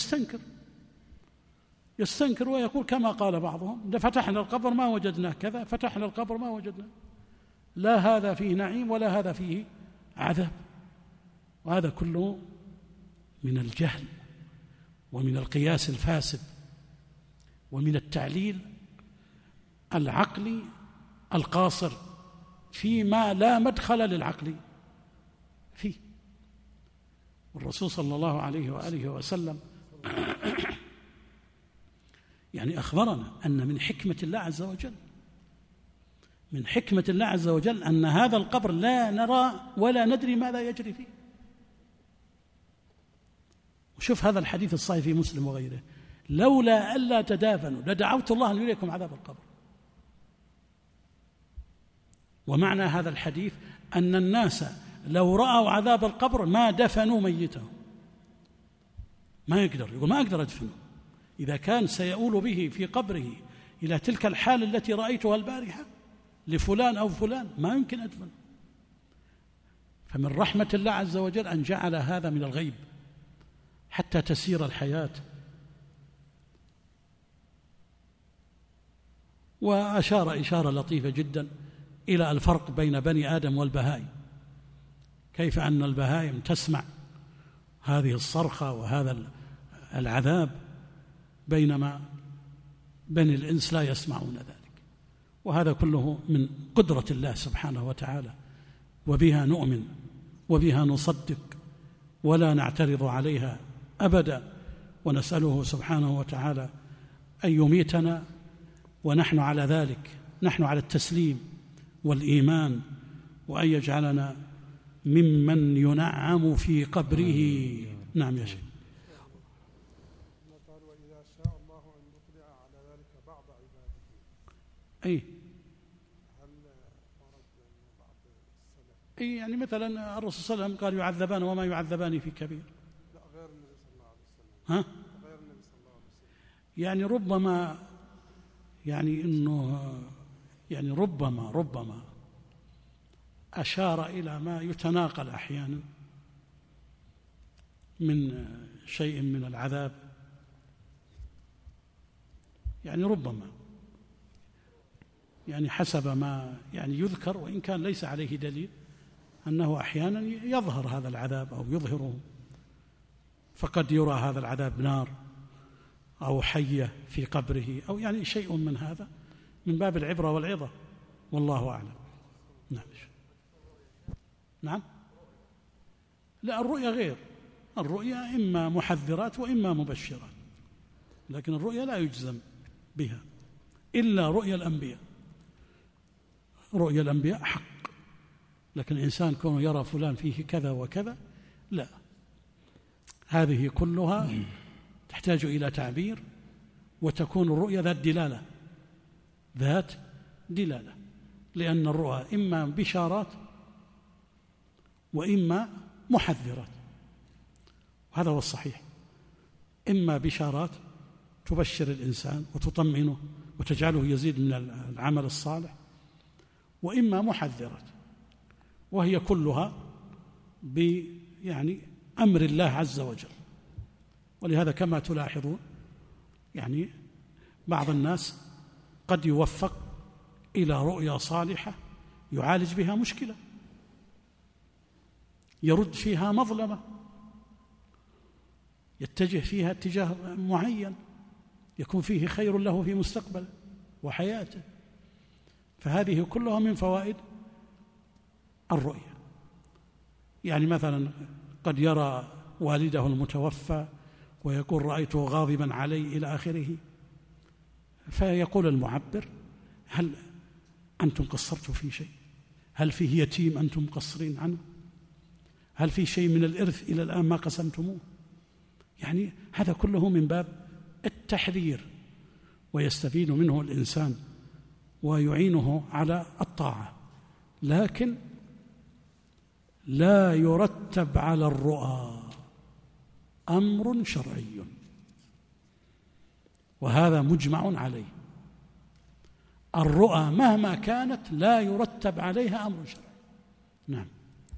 يستنكر ويقول كما قال بعضهم: فتحنا القبر ما وجدناه كذا، فتحنا القبر ما وجدناه، لا هذا فيه نعيم ولا هذا فيه عذاب. وهذا كله من الجهل ومن القياس الفاسد ومن التعليل العقلي القاصر فيما لا مدخل للعقل فيه. والرسول صلى الله عليه وآله وسلم يعني أخبرنا أن من حكمة الله عز وجل أن هذا القبر لا نرى ولا ندري ماذا يجري فيه. وشوف هذا الحديث الصحيح في مسلم وغيره: لولا ألا تدافنوا لدعوت الله أن يريكم عذاب القبر. ومعنى هذا الحديث أن الناس لو رأوا عذاب القبر ما دفنوا ميتهم، يقول ما أقدر أدفنه، إذا كان سيؤول به في قبره إلى تلك الحال التي رأيتها البارحة لفلان أو فلان ما يمكن أدفنه. فمن رحمة الله عز وجل أن جعل هذا من الغيب حتى تسير الحياة. وأشار إشارة لطيفة جدا إلى الفرق بين بني آدم والبهائم، كيف أن البهائم تسمع هذه الصرخة وهذا العذاب بينما بني الإنس لا يسمعون ذلك. وهذا كله من قدرة الله سبحانه وتعالى، وبها نؤمن وبها نصدق ولا نعترض عليها أبدا، ونسأله سبحانه وتعالى أن يميتنا ونحن على ذلك، نحن على التسليم والإيمان، وأن يجعلنا ممن ينعم في قبره. نعم يا شيخ. قال وإذا شاء الله أن يطلع على ذلك بعض عباده. أي هل ورد أن بعض السلف أي يعني مثلا الرسول صلى الله عليه وسلم قال يعذبان وما يعذبان في كبير. لا غير النبي صلى الله عليه وسلم. ها؟ غير النبي صلى الله عليه وسلم. يعني ربما يعني إنه يعني ربما أشار إلى ما يتناقل أحيانا من شيء من العذاب، يعني ربما يعني حسب ما يعني يذكر، وإن كان ليس عليه دليل، أنه أحيانا يظهر هذا العذاب أو يظهره، فقد يرى هذا العذاب نار أو حية في قبره أو يعني شيء من هذا من باب العبرة والعظة، والله أعلم. نعم. لا، الرؤيا غير، الرؤيا إما محذرات وإما مبشرات، لكن الرؤيا لا يجزم بها إلا رؤيا الأنبياء. رؤيا الأنبياء حق، لكن الإنسان كونه يرى فلان فيه كذا وكذا لا، هذه كلها تحتاج إلى تعبير، وتكون الرؤيا ذات دلالة، لأن الرؤى إما بشارات وإما محذرات، وهذا هو الصحيح. إما بشارات تبشر الإنسان وتطمئنه وتجعله يزيد من العمل الصالح، وإما محذرات، وهي كلها يعني أمر الله عز وجل. ولهذا كما تلاحظون يعني بعض الناس قد يوفق إلى رؤيا صالحة يعالج بها مشكلة، يرد فيها مظلمة، يتجه فيها اتجاه معين يكون فيه خير له في مستقبله وحياته. فهذه كلها من فوائد الرؤيا. يعني مثلا قد يرى والده المتوفى ويقول رأيته غاضبا علي إلى آخره، فيقول المعبر هل أنتم قصرتوا في شيء؟ هل فيه يتيم أنتم مقصرين عنه؟ هل في شيء من الإرث إلى الآن ما قسمتموه؟ يعني هذا كله من باب التحذير، ويستفيد منه الإنسان ويعينه على الطاعة، لكن لا يرتب على الرؤى أمر شرعي، وهذا مجمع عليه. الرؤى مهما كانت لا يرتب عليها أمر شرعي. نعم.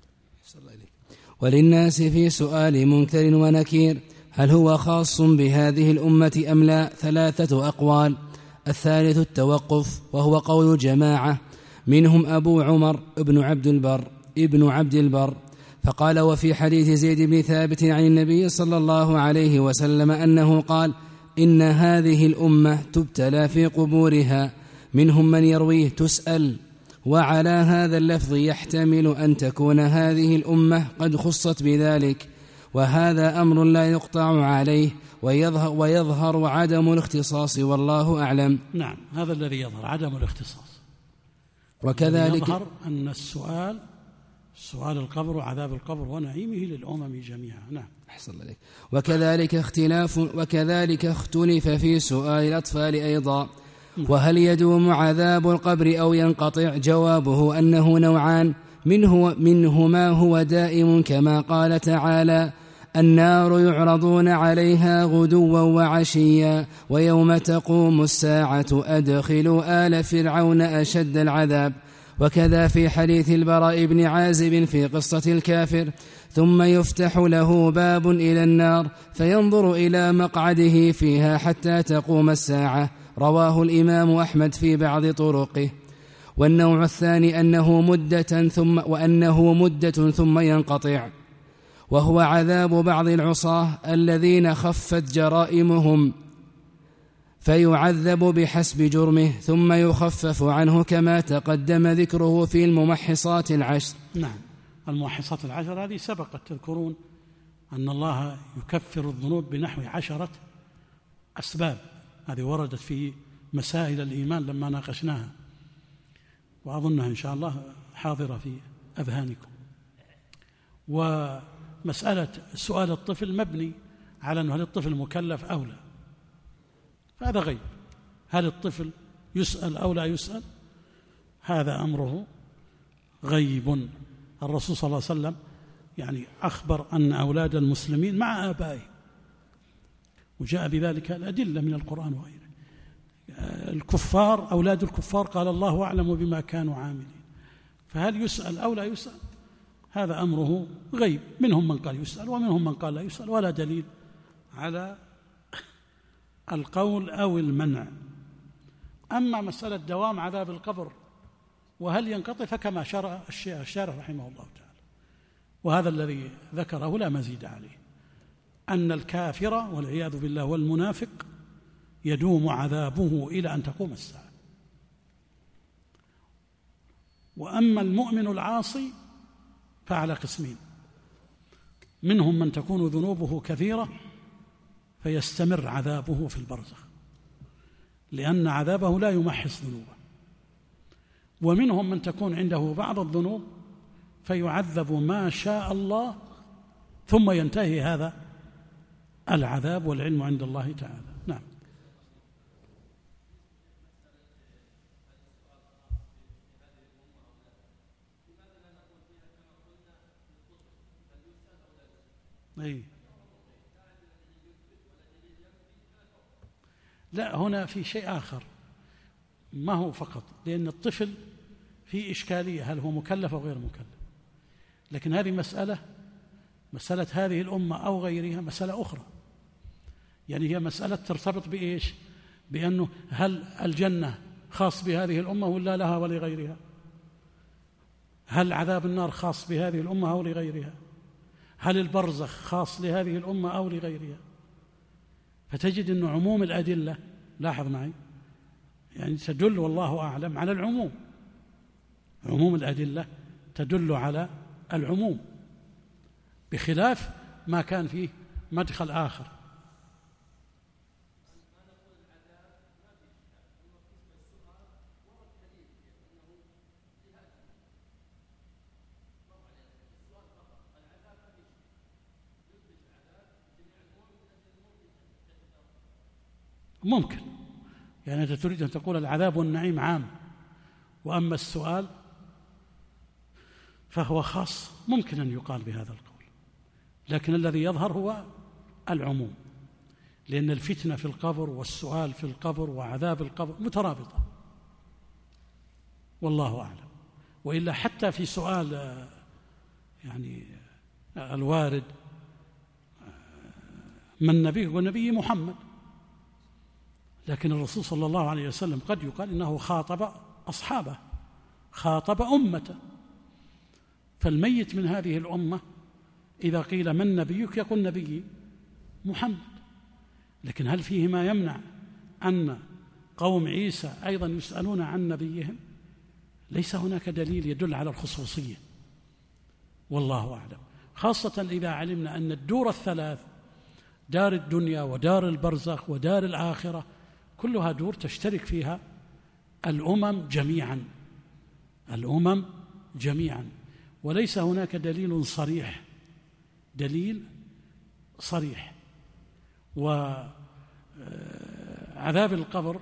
وللناس في سؤال منكر ونكير هل هو خاص بهذه الأمة أم لا 3 أقوال. الثالث التوقف، وهو قول جماعة منهم أبو عمر ابن عبد البر فقال: وفي حديث زيد بن ثابت عن النبي صلى الله عليه وسلم أنه قال: إن هذه الأمة تبتلى في قبورها، منهم من يرويه تسأل. وعلى هذا اللفظ يحتمل أن تكون هذه الأمة قد خصت بذلك، وهذا أمر لا يقطع عليه، ويظهر عدم الاختصاص، والله أعلم. نعم، هذا الذي يظهر عدم الاختصاص، وكذلك يظهر أن سؤال القبر وعذاب القبر ونعيمه للأمم جميعا. نعم. أحسن الله عليك. وكذلك اختلف في سؤال الأطفال أيضا، وهل يدوم عذاب القبر أو ينقطع؟ جوابه أنه نوعان، منه ما هو دائم كما قال تعالى: النار يعرضون عليها غدوا وعشيا ويوم تقوم الساعة أدخلوا آل فرعون أشد العذاب. وكذا في حديث البراء بن عازب في قصة الكافر: ثم يفتح له باب إلى النار فينظر إلى مقعده فيها حتى تقوم الساعة. رواه الإمام أحمد في بعض طرقه. والنوع الثاني أنه مدة ثم ينقطع، وهو عذاب بعض العصاة الذين خفت جرائمهم، فيعذب بحسب جرمه ثم يخفف عنه كما تقدم ذكره في الممحصات 10. نعم، الموحصات العشر هذه سبقت، تذكرون أن الله يكفر الذنوب بنحو 10 أسباب، هذه وردت في مسائل الإيمان لما ناقشناها، وأظنها إن شاء الله حاضرة في أذهانكم. ومسألة سؤال الطفل مبني على أنه هل الطفل مكلف أو لا، فهذا غيب، هل الطفل يسأل أو لا يسأل هذا أمره غيب. الرسول صلى الله عليه وسلم يعني أخبر أن أولاد المسلمين مع آبائهم، وجاء بذلك الأدلة من القرآن وغيره. الكفار أولاد الكفار قال الله أعلم بما كانوا عاملين، فهل يسأل أو لا يسأل هذا أمره غيب، منهم من قال يسأل ومنهم من قال لا يسأل، ولا دليل على القول أو المنع. أما مسألة دوام عذاب القبر وهل ينقطع فكما شرع الشارح رحمه الله تعالى، وهذا الذي ذكره لا مزيد عليه، أن الكافر والعياذ بالله والمنافق يدوم عذابه إلى أن تقوم الساعة. وأما المؤمن العاصي فعلى قسمين، منهم من تكون ذنوبه كثيرة فيستمر عذابه في البرزخ لأن عذابه لا يمحص ذنوبه، ومنهم من تكون عنده بعض الذنوب فيعذب ما شاء الله ثم ينتهي هذا العذاب، والعلم عند الله تعالى. نعم. لا، هنا في شيء آخر، ما هو فقط لأن الطفل في إشكالية هل هو مكلف أو غير مكلف، لكن هذه مسألة هذه الأمة أو غيرها مسألة أخرى، يعني هي مسألة ترتبط بإيش؟ بأنه هل الجنة خاص بهذه الأمة ولا لها ولغيرها؟ هل عذاب النار خاص بهذه الأمة أو لغيرها؟ هل البرزخ خاص لهذه الأمة أو لغيرها؟ فتجد أن عموم الأدلة، لاحظ معي، يعني تدل والله أعلم على العموم، عموم الأدلة تدل على العموم بخلاف ما كان فيه مدخل آخر. ممكن، يعني أنت تريد أن تقول العذاب والنعيم عام، وأما السؤال فهو خاص، ممكن أن يقال بهذا القول، لكن الذي يظهر هو العموم، لأن الفتنة في القبر والسؤال في القبر وعذاب القبر مترابطة والله أعلم. وإلا حتى في سؤال يعني الوارد من نبيه ونبي محمد، لكن الرسول صلى الله عليه وسلم قد يقال إنه خاطب أصحابه، خاطب أمته، فالميت من هذه الأمة إذا قيل من نبيك يقول نبي محمد. لكن هل فيه ما يمنع أن قوم عيسى أيضا يسألون عن نبيهم؟ ليس هناك دليل يدل على الخصوصية والله أعلم، خاصة إذا علمنا أن الدور الثلاث، دار الدنيا ودار البرزخ ودار الآخرة، كلها دور تشترك فيها الأمم جميعا، وليس هناك دليل صريح. وعذاب القبر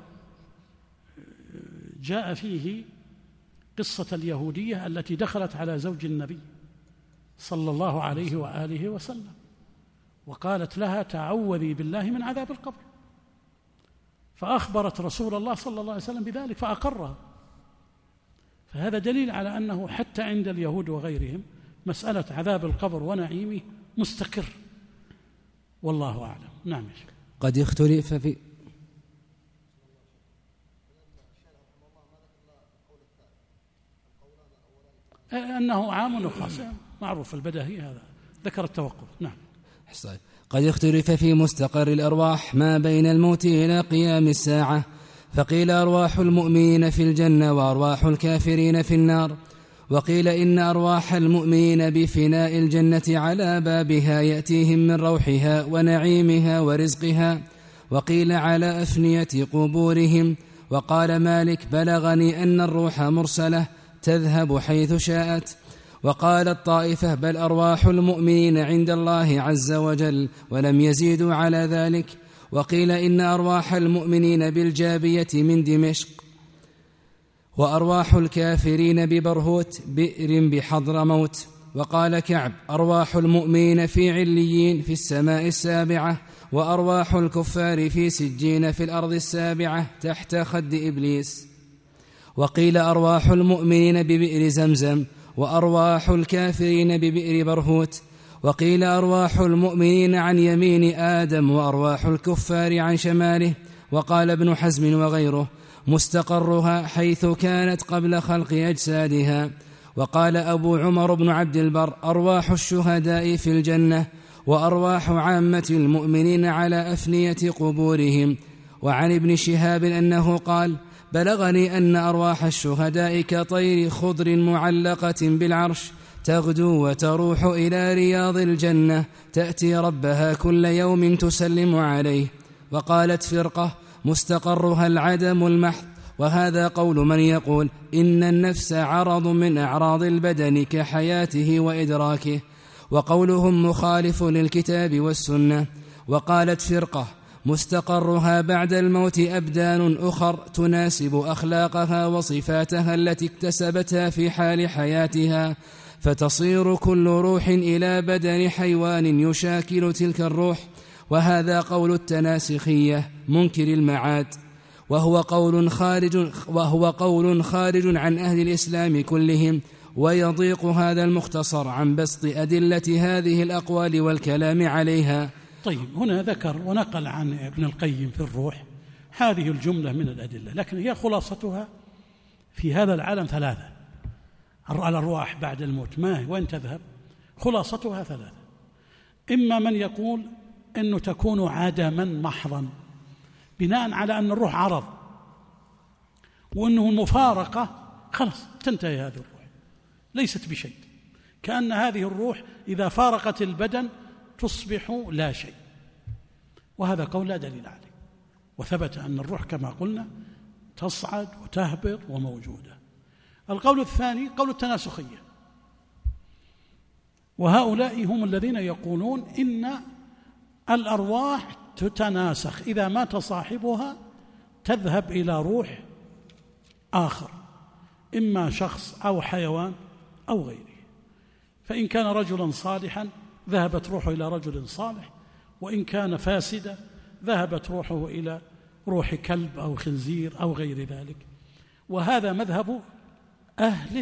جاء فيه قصة اليهودية التي دخلت على زوج النبي صلى الله عليه وآله وسلم وقالت لها تعوذي بالله من عذاب القبر، فأخبرت رسول الله صلى الله عليه وسلم بذلك فأقرها. فهذا دليل على أنه حتى عند اليهود وغيرهم مسألة عذاب القبر ونعيمه مستقر والله أعلم. نعم. قد اختلف في أنه عام وخاص، معروف البداهي، هذا ذكر التوقف. نعم. قد اختلف في مستقر الأرواح ما بين الموت إلى قيام الساعة، فقيل أرواح المؤمنين في الجنة وأرواح الكافرين في النار، وقيل إن أرواح المؤمنين بفناء الجنة على بابها يأتيهم من روحها ونعيمها ورزقها، وقيل على أفنية قبورهم. وقال مالك: بلغني أن الروح مرسلة تذهب حيث شاءت. وقالت طائفة: بل أرواح المؤمنين عند الله عز وجل، ولم يزيدوا على ذلك. وقيل إن أرواح المؤمنين بالجابية من دمشق، وأرواح الكافرين ببرهوت بئر بحضرموت. وقال كعب: أرواح المؤمنين في عليين في السماء السابعة، وأرواح الكفار في سجين في الأرض السابعة تحت خد إبليس. وقيل أرواح المؤمنين ببئر زمزم، وأرواح الكافرين ببئر برهوت. وقيل أرواح المؤمنين عن يمين آدم، وأرواح الكفار عن شماله. وقال ابن حزم وغيره: مستقرها حيث كانت قبل خلق أجسادها. وقال أبو عمر بن عبد البر: أرواح الشهداء في الجنة، وأرواح عامة المؤمنين على أفنية قبورهم. وعن ابن شهاب أنه قال: بلغني أن أرواح الشهداء كطير خضر معلقة بالعرش، تغدو وتروح إلى رياض الجنة، تأتي ربها كل يوم تسلم عليه. وقالت فرقة: مستقرها العدم المحض. وهذا قول من يقول إن النفس عرض من أعراض البدن كحياته وإدراكه، وقولهم مخالف للكتاب والسنة. وقالت فرقة: مستقرها بعد الموت أبدان أخر تناسب أخلاقها وصفاتها التي اكتسبتها في حال حياتها، فتصير كل روح إلى بدن حيوان يشاكل تلك الروح. وهذا قول التناسخية منكر المعاد، وهو قول خارج عن أهل الإسلام كلهم. ويضيق هذا المختصر عن بسط أدلة هذه الأقوال والكلام عليها. طيب، هنا ذكر ونقل عن ابن القيم في الروح هذه الجملة من الأدلة، لكن هي خلاصتها في هذا العالم ثلاثة. الأرواح بعد الموت ما وين تذهب؟ خلاصتها ثلاثة: إما من يقول أنه تكون عدما محضا بناء على أن الروح عرض، وأنه المفارقة خلاص تنتهي هذه الروح ليست بشيء، كأن هذه الروح إذا فارقت البدن تصبح لا شيء. وهذا قول لا دليل عليه، وثبت أن الروح كما قلنا تصعد وتهبط وموجودة. القول الثاني قول التناسخية، وهؤلاء هم الذين يقولون إن الأرواح تتناسخ، إذا مات صاحبها تذهب إلى روح آخر، إما شخص أو حيوان أو غيره. فإن كان رجلا صالحا ذهبت روحه إلى رجل صالح، وإن كان فاسدا ذهبت روحه إلى روح كلب أو خنزير أو غير ذلك. وهذا مذهب أهل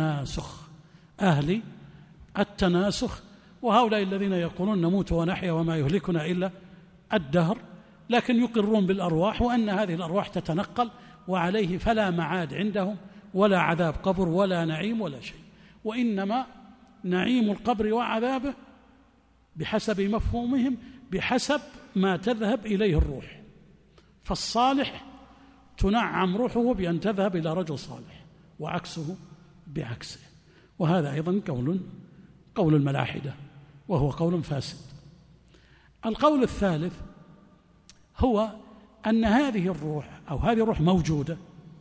التناسخ، وهؤلاء الذين يقولون نموت ونحيا وما يهلكنا إلا الدهر، لكن يقرون بالأرواح وأن هذه الأرواح تتنقل، وعليه فلا معاد عندهم ولا عذاب قبر ولا نعيم ولا شيء، وإنما نعيم القبر وعذابه بحسب مفهومهم بحسب ما تذهب إليه الروح. فالصالح تنعم روحه بأن تذهب إلى رجل صالح، وعكسه بعكسه. وهذا أيضا قول الملاحدة، وهو قول فاسد. القول الثالث هو أن هذه الروح موجودة،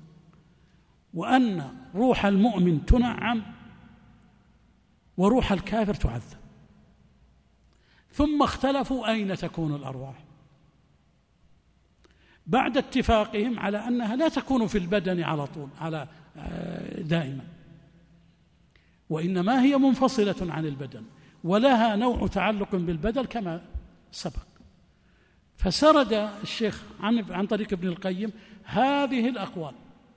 وأن روح المؤمن تنعم وروح الكافر تعذب. ثم اختلفوا أين تكون الأرواح بعد اتفاقهم على أنها لا تكون في البدن على طول دائما، وإنما هي منفصلة عن البدن ولها نوع تعلق بالبدن كما سبق. فسرد الشيخ عن طريق ابن القيم هذه الأقوال،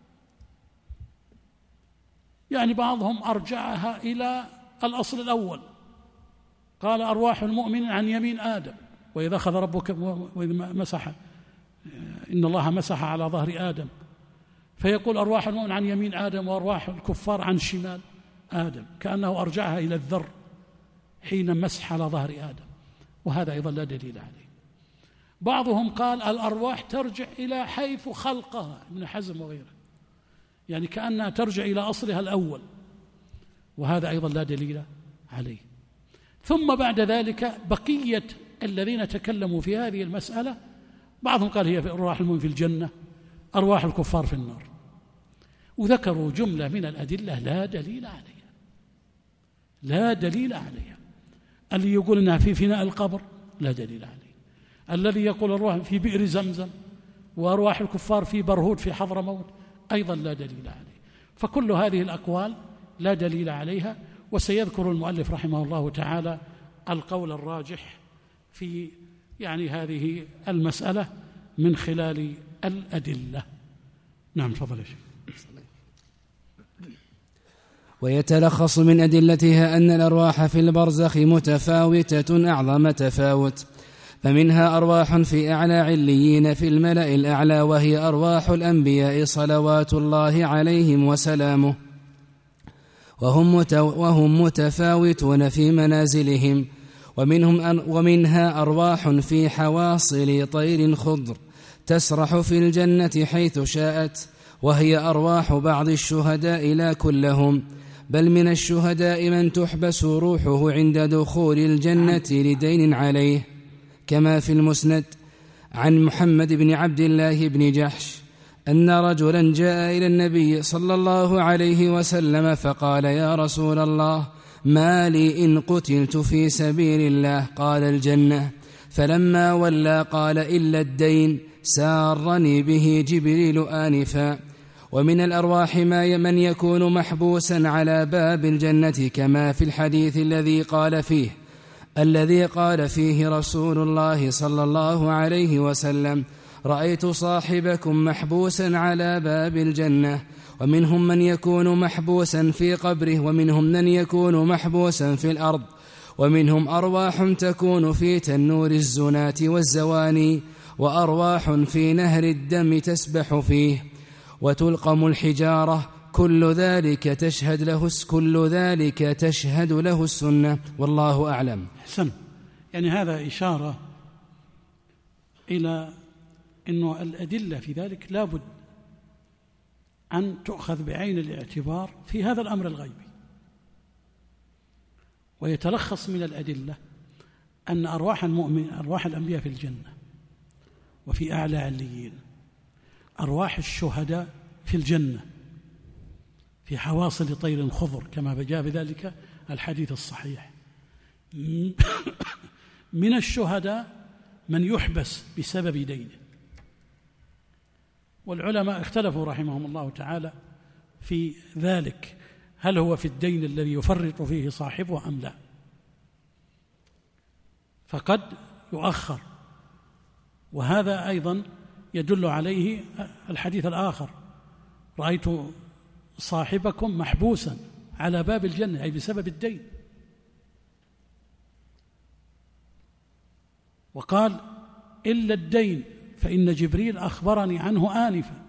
يعني بعضهم أرجعها إلى الأصل الأول، قال أرواح المؤمن عن يمين آدم، وإذا أخذ ربك مسح إن الله مسح على ظهر آدم، فيقول أرواح المؤمن عن يمين آدم وأرواح الكفار عن شمال آدم، كأنه أرجعها إلى الذر حين مسح على ظهر آدم، وهذا أيضا لا دليل عليه. بعضهم قال الأرواح ترجع إلى حيث خلقها، ابن حزم وغيره، يعني كأنها ترجع إلى أصلها الأول، وهذا أيضا لا دليل عليه. ثم بعد ذلك بقية الذين تكلموا في هذه المسألة، بعضهم قال هي في أرواح المؤمن في الجنة، أرواح الكفار في النار، وذكروا جملة من الأدلة لا دليل عليها، لا دليل عليها. اللي يقول أنها في فناء القبر لا دليل عليه، الذي يقول أرواح في بئر زمزم وأرواح الكفار في برهود في حضرموت أيضا لا دليل عليه. فكل هذه الأقوال لا دليل عليها. وسيذكر المؤلف رحمه الله تعالى القول الراجح في هذه المسألة من خلال الأدلة. نعم تفضل يا شيخ. ويتلخص من أدلتها أن الأرواح في البرزخ متفاوتة أعظم تفاوت، فمنها أرواح في أعلى عليين في الملأ الأعلى، وهي أرواح الأنبياء صلوات الله عليهم وسلامه، وهم متفاوتون في منازلهم. ومنها أرواح في حواصل طير خضر تسرح في الجنة حيث شاءت، وهي أرواح بعض الشهداء لا كلهم، بل من الشهداء من تحبس روحه عند دخول الجنة لدين عليه، كما في المسند عن محمد بن عبد الله بن جحش أن رجلا جاء إلى النبي صلى الله عليه وسلم فقال: يا رسول الله، ما لي إن قتلت في سبيل الله؟ قال: الجنة. فلما ولى قال: إلا الدين، سارني به جبريل آنفا. ومن الأرواح من يكون محبوسا على باب الجنة، كما في الحديث الذي قال فيه رسول الله صلى الله عليه وسلم: رأيت صاحبكم محبوسا على باب الجنة. ومنهم من يكون محبوسا في قبره، ومنهم من يكون محبوسا في الأرض، ومنهم أرواح تكون في تنور الزنات والزواني، وأرواح في نهر الدم تسبح فيه وتلقم الحجارة. كل ذلك تشهد له السنة، والله أعلم. أحسن. هذا إشارة إلى أنه الأدلة في ذلك لا بد أن تؤخذ بعين الاعتبار في هذا الأمر الغيبي. ويتلخص من الأدلة أن أرواح المؤمن، أرواح الأنبياء في الجنة وفي أعلى عليين، أرواح الشهداء في الجنة في حواصل طير خضر، كما جاء بذلك الحديث الصحيح. من الشهداء من يحبس بسبب دينه، والعلماء اختلفوا رحمهم الله تعالى في ذلك، هل هو في الدين الذي يفرط فيه صاحبه أم لا؟ فقد يؤخر. وهذا أيضا يدل عليه الحديث الآخر: رأيت صاحبكم محبوسا على باب الجنة، أي بسبب الدين. وقال: إلا الدين فإن جبريل أخبرني عنه آنفا.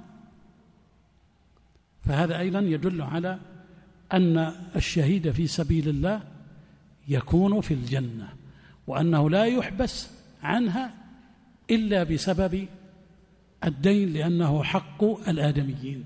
فهذا أيضا يدل على أن الشهيد في سبيل الله يكون في الجنة، وأنه لا يحبس عنها إلا بسبب الدين، لأنه حق الآدميين.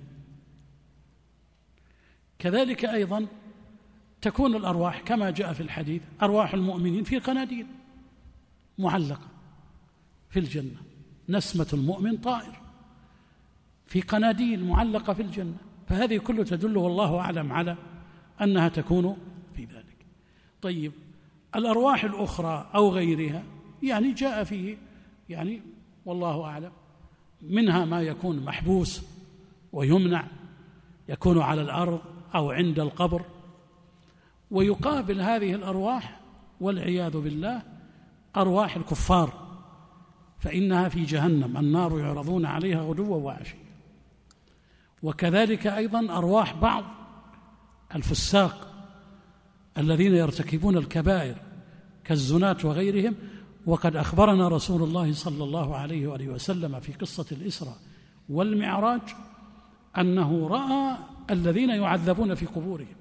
كذلك أيضا تكون الأرواح كما جاء في الحديث: أرواح المؤمنين في قناديل معلقة في الجنة، نسمة المؤمن طائر في قناديل معلقة في الجنة. فهذه كله تدل والله أعلم على أنها تكون في ذلك. طيب، الأرواح الأخرى أو غيرها جاء فيه والله أعلم، منها ما يكون محبوس ويمنع، يكون على الأرض أو عند القبر. ويقابل هذه الأرواح والعياذ بالله أرواح الكفار، فإنها في جهنم، النار يعرضون عليها غدوا وعشيا. وكذلك أيضا أرواح بعض الفساق الذين يرتكبون الكبائر كالزناة وغيرهم. وقد أخبرنا رسول الله صلى الله عليه وآله وسلم في قصة الإسراء والمعراج أنه رأى الذين يعذبون في قبورهم،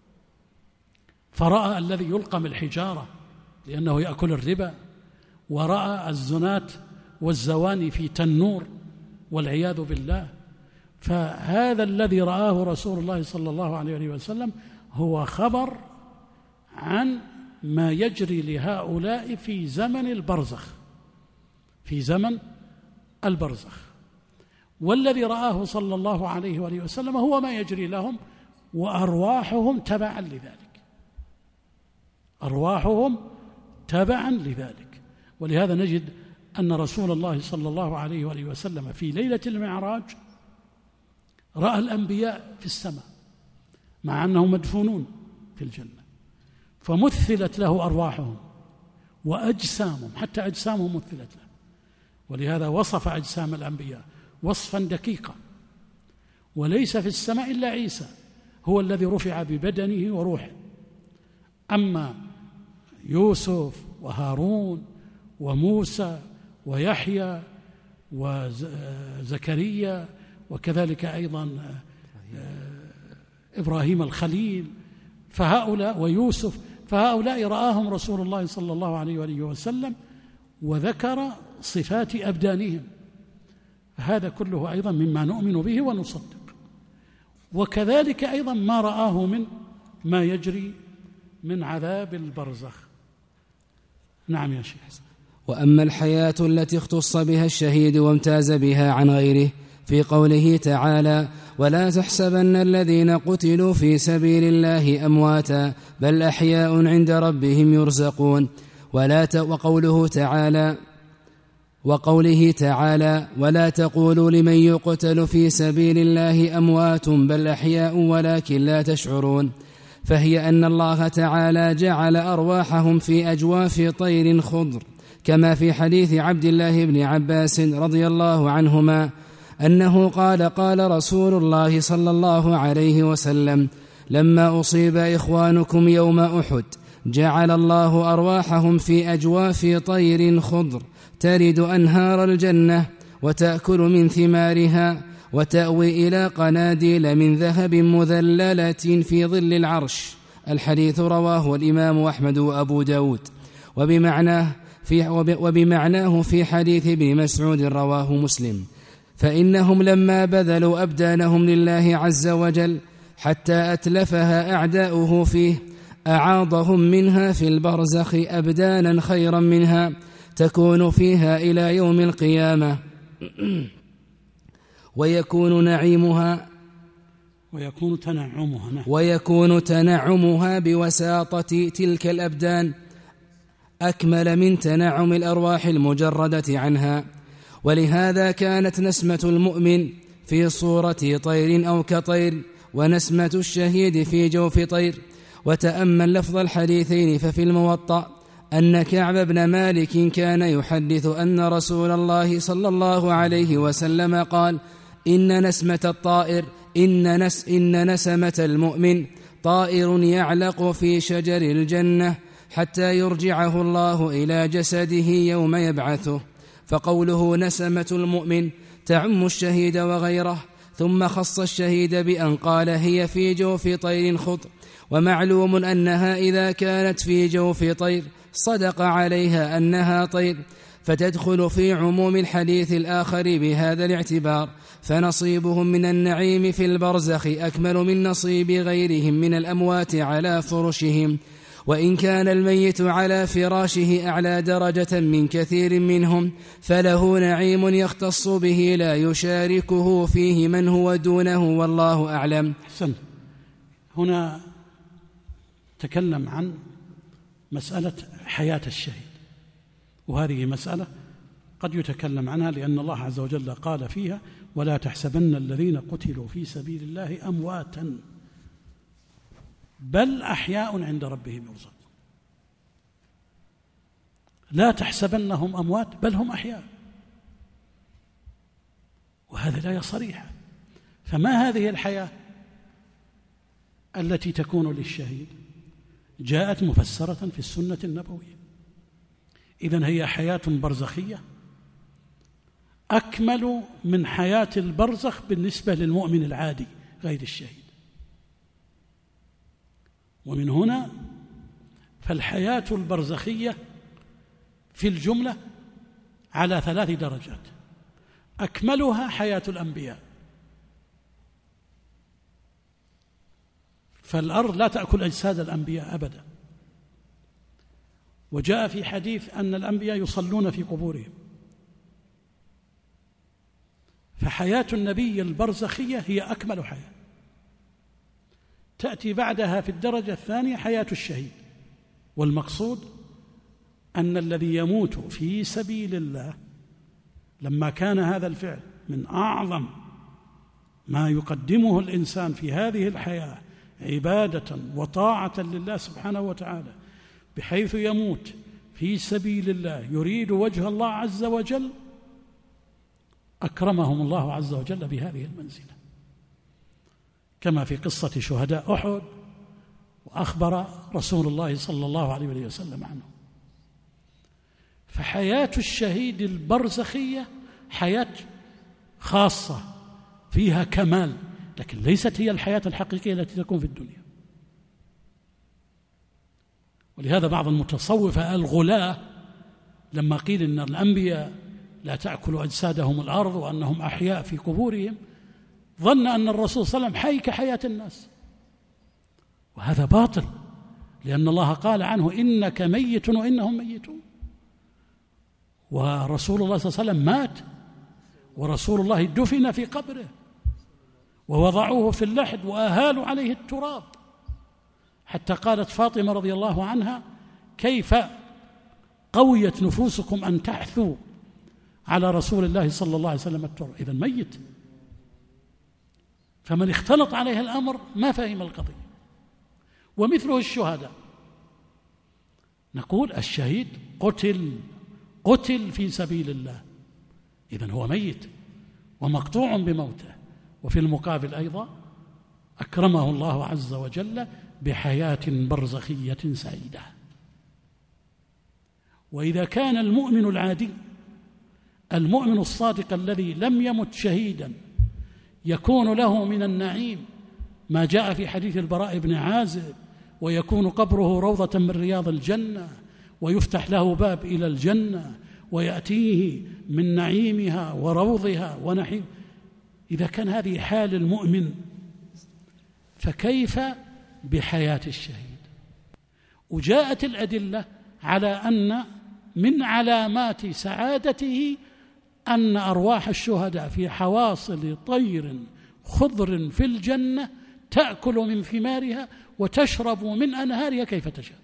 فرأى الذي يلقم الحجارة لأنه يأكل الربا، ورأى الزناة والزواني في تنور والعياذ بالله. فهذا الذي رآه رسول الله صلى الله عليه وسلم هو خبر عن ما يجري لهؤلاء في زمن البرزخ، في زمن البرزخ. والذي رآه صلى الله عليه وآله وسلم هو ما يجري لهم، وأرواحهم تبعا لذلك، أرواحهم تبعا لذلك. ولهذا نجد أن رسول الله صلى الله عليه وآله وسلم في ليلة المعراج رأى الأنبياء في السماء مع أنهم مدفونون في الجنة، فمثلت له أرواحهم وأجسامهم، حتى أجسامهم مثلت له. ولهذا وصف أجسام الأنبياء وصفا دقيقا. وليس في السماء إلا عيسى هو الذي رفع ببدنه وروحه، أما يوسف وهارون وموسى ويحيى وزكريا وكذلك أيضا إبراهيم الخليل فهؤلاء ويوسف، فهؤلاء رآهم رسول الله صلى الله عليه وآله وسلم وذكر صفات أبدانهم. هذا كله أيضا مما نؤمن به ونصدق. وكذلك أيضا ما رآه من ما يجري من عذاب البرزخ. نعم يا شيخ. وأما الحياة التي اختص بها الشهيد وامتاز بها عن غيره في قوله تعالى: ولا تحسبن الذين قتلوا في سبيل الله أمواتا بل أحياء عند ربهم يرزقون. وقوله تعالى: ولا تقولوا لمن يقتل في سبيل الله أموات بل أحياء ولكن لا تشعرون. فهي أن الله تعالى جعل أرواحهم في أجواف طير خضر، كما في حديث عبد الله بن عباس رضي الله عنهما أنه قال رسول الله صلى الله عليه وسلم: لما أصيب إخوانكم يوم أحد جعل الله أرواحهم في أجواف طير خضر ترد أنهار الجنة وتأكل من ثمارها وتأوي إلى قناديل من ذهب مذللة في ظل العرش. الحديث رواه الإمام أحمد وأبو داود، وبمعناه في حديث ابن مسعود رواه مسلم. فإنهم لما بذلوا أبدانهم لله عز وجل حتى أتلفها أعداؤه فيه أعاضهم منها في البرزخ أبدانا خيرا منها تكون فيها إلى يوم القيامة، ويكون تنعمها بوساطة تلك الأبدان أكمل من تنعم الأرواح المجردة عنها. ولهذا كانت نسمة المؤمن في صورة طير أو كطير، ونسمة الشهيد في جوف طير. وتأمل لفظ الحديثين ففي الموطأ أن كعب بن مالك كان يحدث أن رسول الله صلى الله عليه وسلم قال: إن نسمة المؤمن طائر يعلق في شجر الجنة حتى يرجعه الله إلى جسده يوم يبعثه. فقوله نسمة المؤمن تعم الشهيد وغيره، ثم خص الشهيد بأن قال هي في جوف طير خضر. ومعلوم أنها إذا كانت في جوف طير صدق عليها أنها طير، فتدخل في عموم الحديث الآخر بهذا الاعتبار. فنصيبهم من النعيم في البرزخ أكمل من نصيب غيرهم من الأموات على فرشهم، وإن كان الميت على فراشه أعلى درجة من كثير منهم فله نعيم يختص به لا يشاركه فيه من هو دونه، والله أعلم. أحسن. هنا تكلم عن مسألة حياة الشهيد، وهذه مسألة قد يتكلم عنها لأن الله عز وجل قال فيها: ولا تحسبن الذين قتلوا في سبيل الله أمواتا بل أحياء عند ربهم يرزقون. لا تحسبنهم أموات بل هم أحياء، وهذا الآية صريحة. فما هذه الحياة التي تكون للشهيد؟ جاءت مفسرة في السنة النبوية. إذن هي حياة برزخية أكمل من حياة البرزخ بالنسبة للمؤمن العادي غير الشهيد. ومن هنا فالحياة البرزخية في الجملة على 3 درجات. أكملها حياة الأنبياء، فالأرض لا تأكل أجساد الأنبياء أبدا. وجاء في حديث أن الأنبياء يصلون في قبورهم. فحياة النبي البرزخية هي أكمل حياة. تأتي بعدها في الدرجة الثانية حياة الشهيد، والمقصود أن الذي يموت في سبيل الله لما كان هذا الفعل من أعظم ما يقدمه الإنسان في هذه الحياة عبادة وطاعة لله سبحانه وتعالى، بحيث يموت في سبيل الله يريد وجه الله عز وجل، أكرمهم الله عز وجل بهذه المنزلة، كما في قصة شهداء أحد، وأخبر رسول الله صلى الله عليه وسلم عنه. فحياة الشهيد البرزخية حياة خاصة فيها كمال، لكن ليست هي الحياة الحقيقية التي تكون في الدنيا. ولهذا بعض المتصوفة الغلاة لما قيل إن الأنبياء لا تأكل أجسادهم الأرض وأنهم أحياء في قبورهم، ظن أن الرسول صلى الله عليه وسلم حي كحياة الناس، وهذا باطل، لأن الله قال عنه إنك ميت وإنهم ميتون. ورسول الله صلى الله عليه وسلم مات، ورسول الله دفن في قبره، ووضعوه في اللحد وأهالوا عليه التراب، حتى قالت فاطمة رضي الله عنها كيف قويت نفوسكم أن تحثوا على رسول الله صلى الله عليه وسلم التراب، إذن ميت. فمن اختلط عليه الأمر ما فهم القضية. ومثله الشهداء، نقول الشهيد قتل في سبيل الله، إذن هو ميت ومقطوع بموته. وفي المقابل أيضا أكرمه الله عز وجل بحياة برزخية سعيدة. وإذا كان المؤمن العادي، المؤمن الصادق الذي لم يمت شهيدا، يكون له من النعيم ما جاء في حديث البراء بن عازب: ويكون قبره روضة من رياض الجنة، ويفتح له باب إلى الجنة، ويأتيه من نعيمها وروضها ونحيم. إذا كان هذه حال المؤمن، فكيف بحياة الشهيد؟ وجاءت الأدلة على أن من علامات سعادته أن أرواح الشهداء في حواصل طير خضر في الجنة تأكل من ثمارها وتشرب من أنهارها كيف تشاء،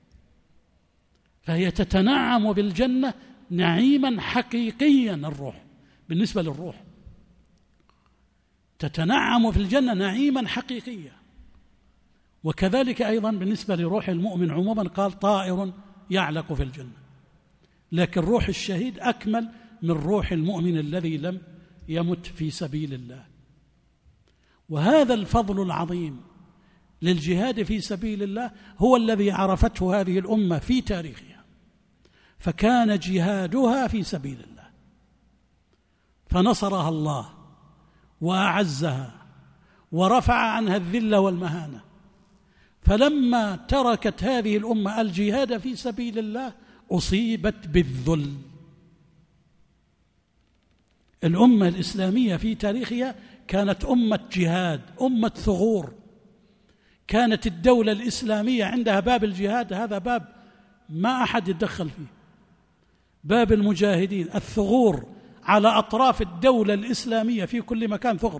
فهي تتنعم بالجنة نعيما حقيقيا. الروح بالنسبة للروح تتنعم في الجنة نعيما حقيقيا. وكذلك أيضا بالنسبة لروح المؤمن عموما قال طائر يعلق في الجنة، لكن روح الشهيد أكمل من روح المؤمن الذي لم يمت في سبيل الله. وهذا الفضل العظيم للجهاد في سبيل الله هو الذي عرفته هذه الأمة في تاريخها، فكان جهادها في سبيل الله، فنصرها الله وأعزها ورفع عنها الذل والمهانة. فلما تركت هذه الأمة الجهاد في سبيل الله أصيبت بالذل. الأمة الإسلامية في تاريخها كانت أمة جهاد، أمة ثغور. كانت الدولة الإسلامية عندها باب الجهاد، هذا باب ما أحد يتدخل فيه، باب المجاهدين، الثغور على أطراف الدولة الإسلامية في كل مكان ثغر.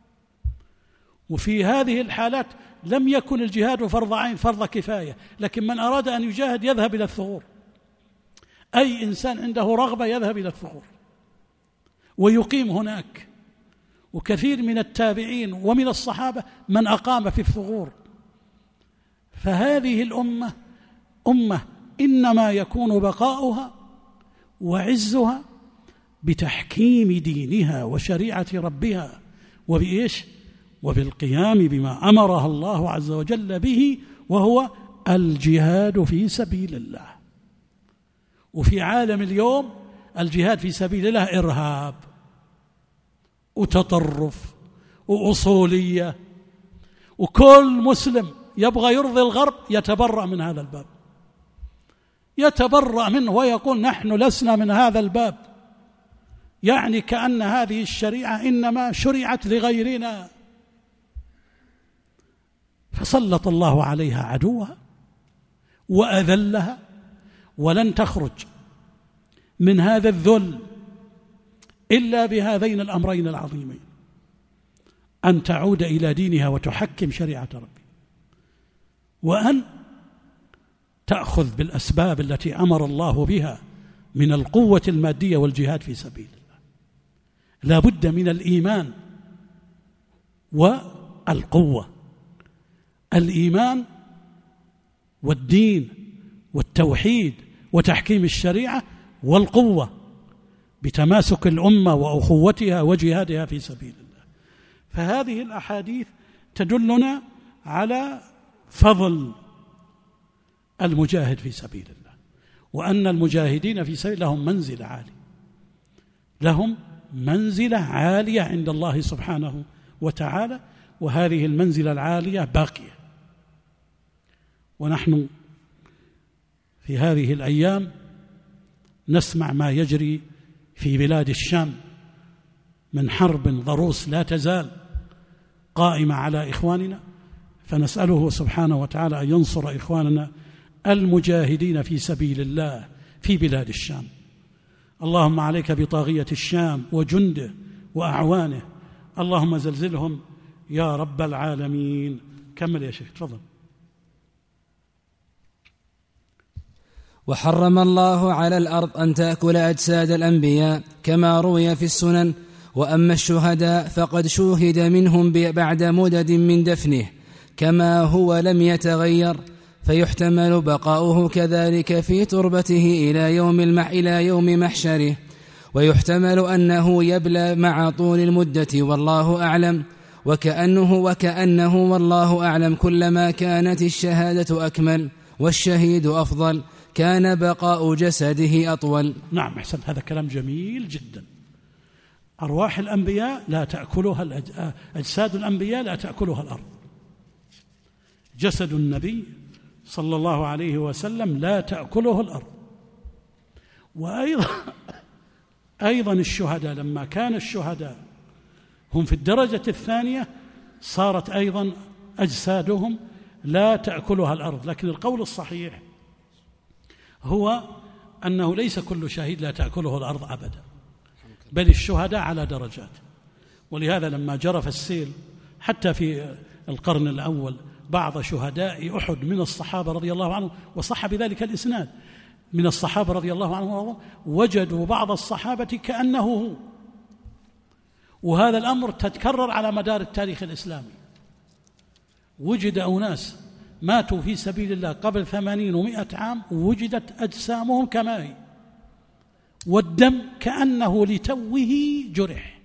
وفي هذه الحالات لم يكن الجهاد فرض عين فرض كفاية، لكن من أراد أن يجاهد يذهب إلى الثغور. أي إنسان عنده رغبة يذهب إلى الثغور ويقيم هناك. وكثير من التابعين ومن الصحابة من أقام في الثغور. فهذه الأمة أمة إنما يكون بقاؤها وعزها بتحكيم دينها وشريعة ربها، وبإيش؟ وبالقيام بما أمرها الله عز وجل به، وهو الجهاد في سبيل الله. وفي عالم اليوم الجهاد في سبيل الله إرهاب وتطرف وأصولية، وكل مسلم يبغى يرضي الغرب يتبرأ من هذا الباب، يتبرأ منه ويقول نحن لسنا من هذا الباب، يعني كأن هذه الشريعة إنما شرعت لغيرنا. فسلط الله عليها عدوها وأذلها، ولن تخرج من هذا الذل إلا بهذين الأمرين العظيمين: أن تعود إلى دينها وتحكم شريعة ربي، وأن تأخذ بالأسباب التي أمر الله بها من القوة المادية والجهاد في سبيل الله. لا بد من الإيمان والقوة، الإيمان والدين والتوحيد وتحكيم الشريعة، والقوة بتماسك الأمة وأخوتها وجهادها في سبيل الله. فهذه الأحاديث تدلنا على فضل المجاهد في سبيل الله، وأن المجاهدين في سبيل لهم منزلة عالية، لهم منزلة عالية عند الله سبحانه وتعالى، وهذه المنزلة العالية باقية. ونحن في هذه الأيام نسمع ما يجري في بلاد الشام من حرب ضروس لا تزال قائمة على إخواننا، فنسأله سبحانه وتعالى أن ينصر إخواننا المجاهدين في سبيل الله في بلاد الشام. اللهم عليك بطاغية الشام وجنده وأعوانه، اللهم زلزلهم يا رب العالمين. كمل يا شيخ، تفضل. وحرم الله على الأرض أن تأكل أجساد الأنبياء كما روي في السنن. وأما الشهداء فقد شوهد منهم بعد مدد من دفنه كما هو لم يتغير، فيحتمل بقاؤه كذلك في تربته إلى يوم محشره، ويحتمل أنه يبلى مع طول المدة والله أعلم. وكأنه والله أعلم كلما كانت الشهادة أكمل والشهيد أفضل كان بقاء جسده أطول. نعم، أحسن، هذا كلام جميل جدا. أرواح الأنبياء لا تأكلها أجساد الأنبياء لا تأكلها الأرض. جسد النبي صلى الله عليه وسلم لا تأكله الأرض. وأيضا الشهداء لما كان الشهداء هم في الدرجة الثانية صارت أيضا أجسادهم لا تأكلها الأرض. لكن القول الصحيح هو أنه ليس كل شهيد لا تأكله الأرض أبدا، بل الشهداء على درجات. ولهذا لما جرف السيل حتى في القرن الأول بعض شهداء أحد من الصحابة رضي الله عنهم، وصح بذلك الإسناد، من الصحابة رضي الله عنهم وجدوا بعض الصحابة كأنه هو. وهذا الأمر تتكرر على مدار التاريخ الإسلامي. وجد أناس ماتوا في سبيل الله قبل 80 و100 عام وجدت أجسامهم كما هي، والدم كأنه لتوه جرح.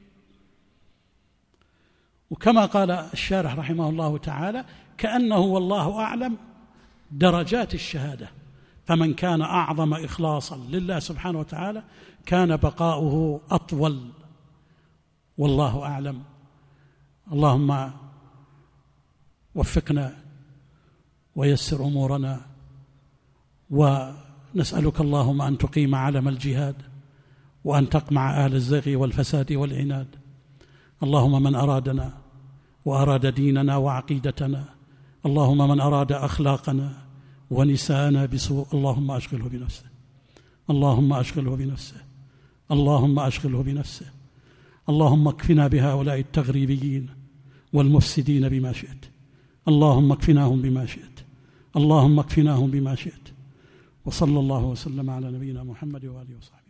وكما قال الشارح رحمه الله تعالى: كأنه والله أعلم درجات الشهادة، فمن كان أعظم إخلاصا لله سبحانه وتعالى كان بقاؤه أطول، والله أعلم. اللهم وفقنا ويسر أمورنا، ونسألك اللهم أن تقيم علم الجهاد، وأن تقمع أهل الزيغ والفساد والعناد. اللهم من أرادنا وأراد ديننا وعقيدتنا، اللهم من أراد أخلاقنا ونساءنا بسوء، اللهم أشغله بنفسه، اللهم أشغله بنفسه، اللهم أشغله بنفسه. اللهم اكفنا بهؤلاء التغريبيين والمفسدين بما شئت، اللهم اكفناهم بما شئت، اللهم اكفناهم بما شئت. وصلى الله وسلم على نبينا محمد وآله وصحبه.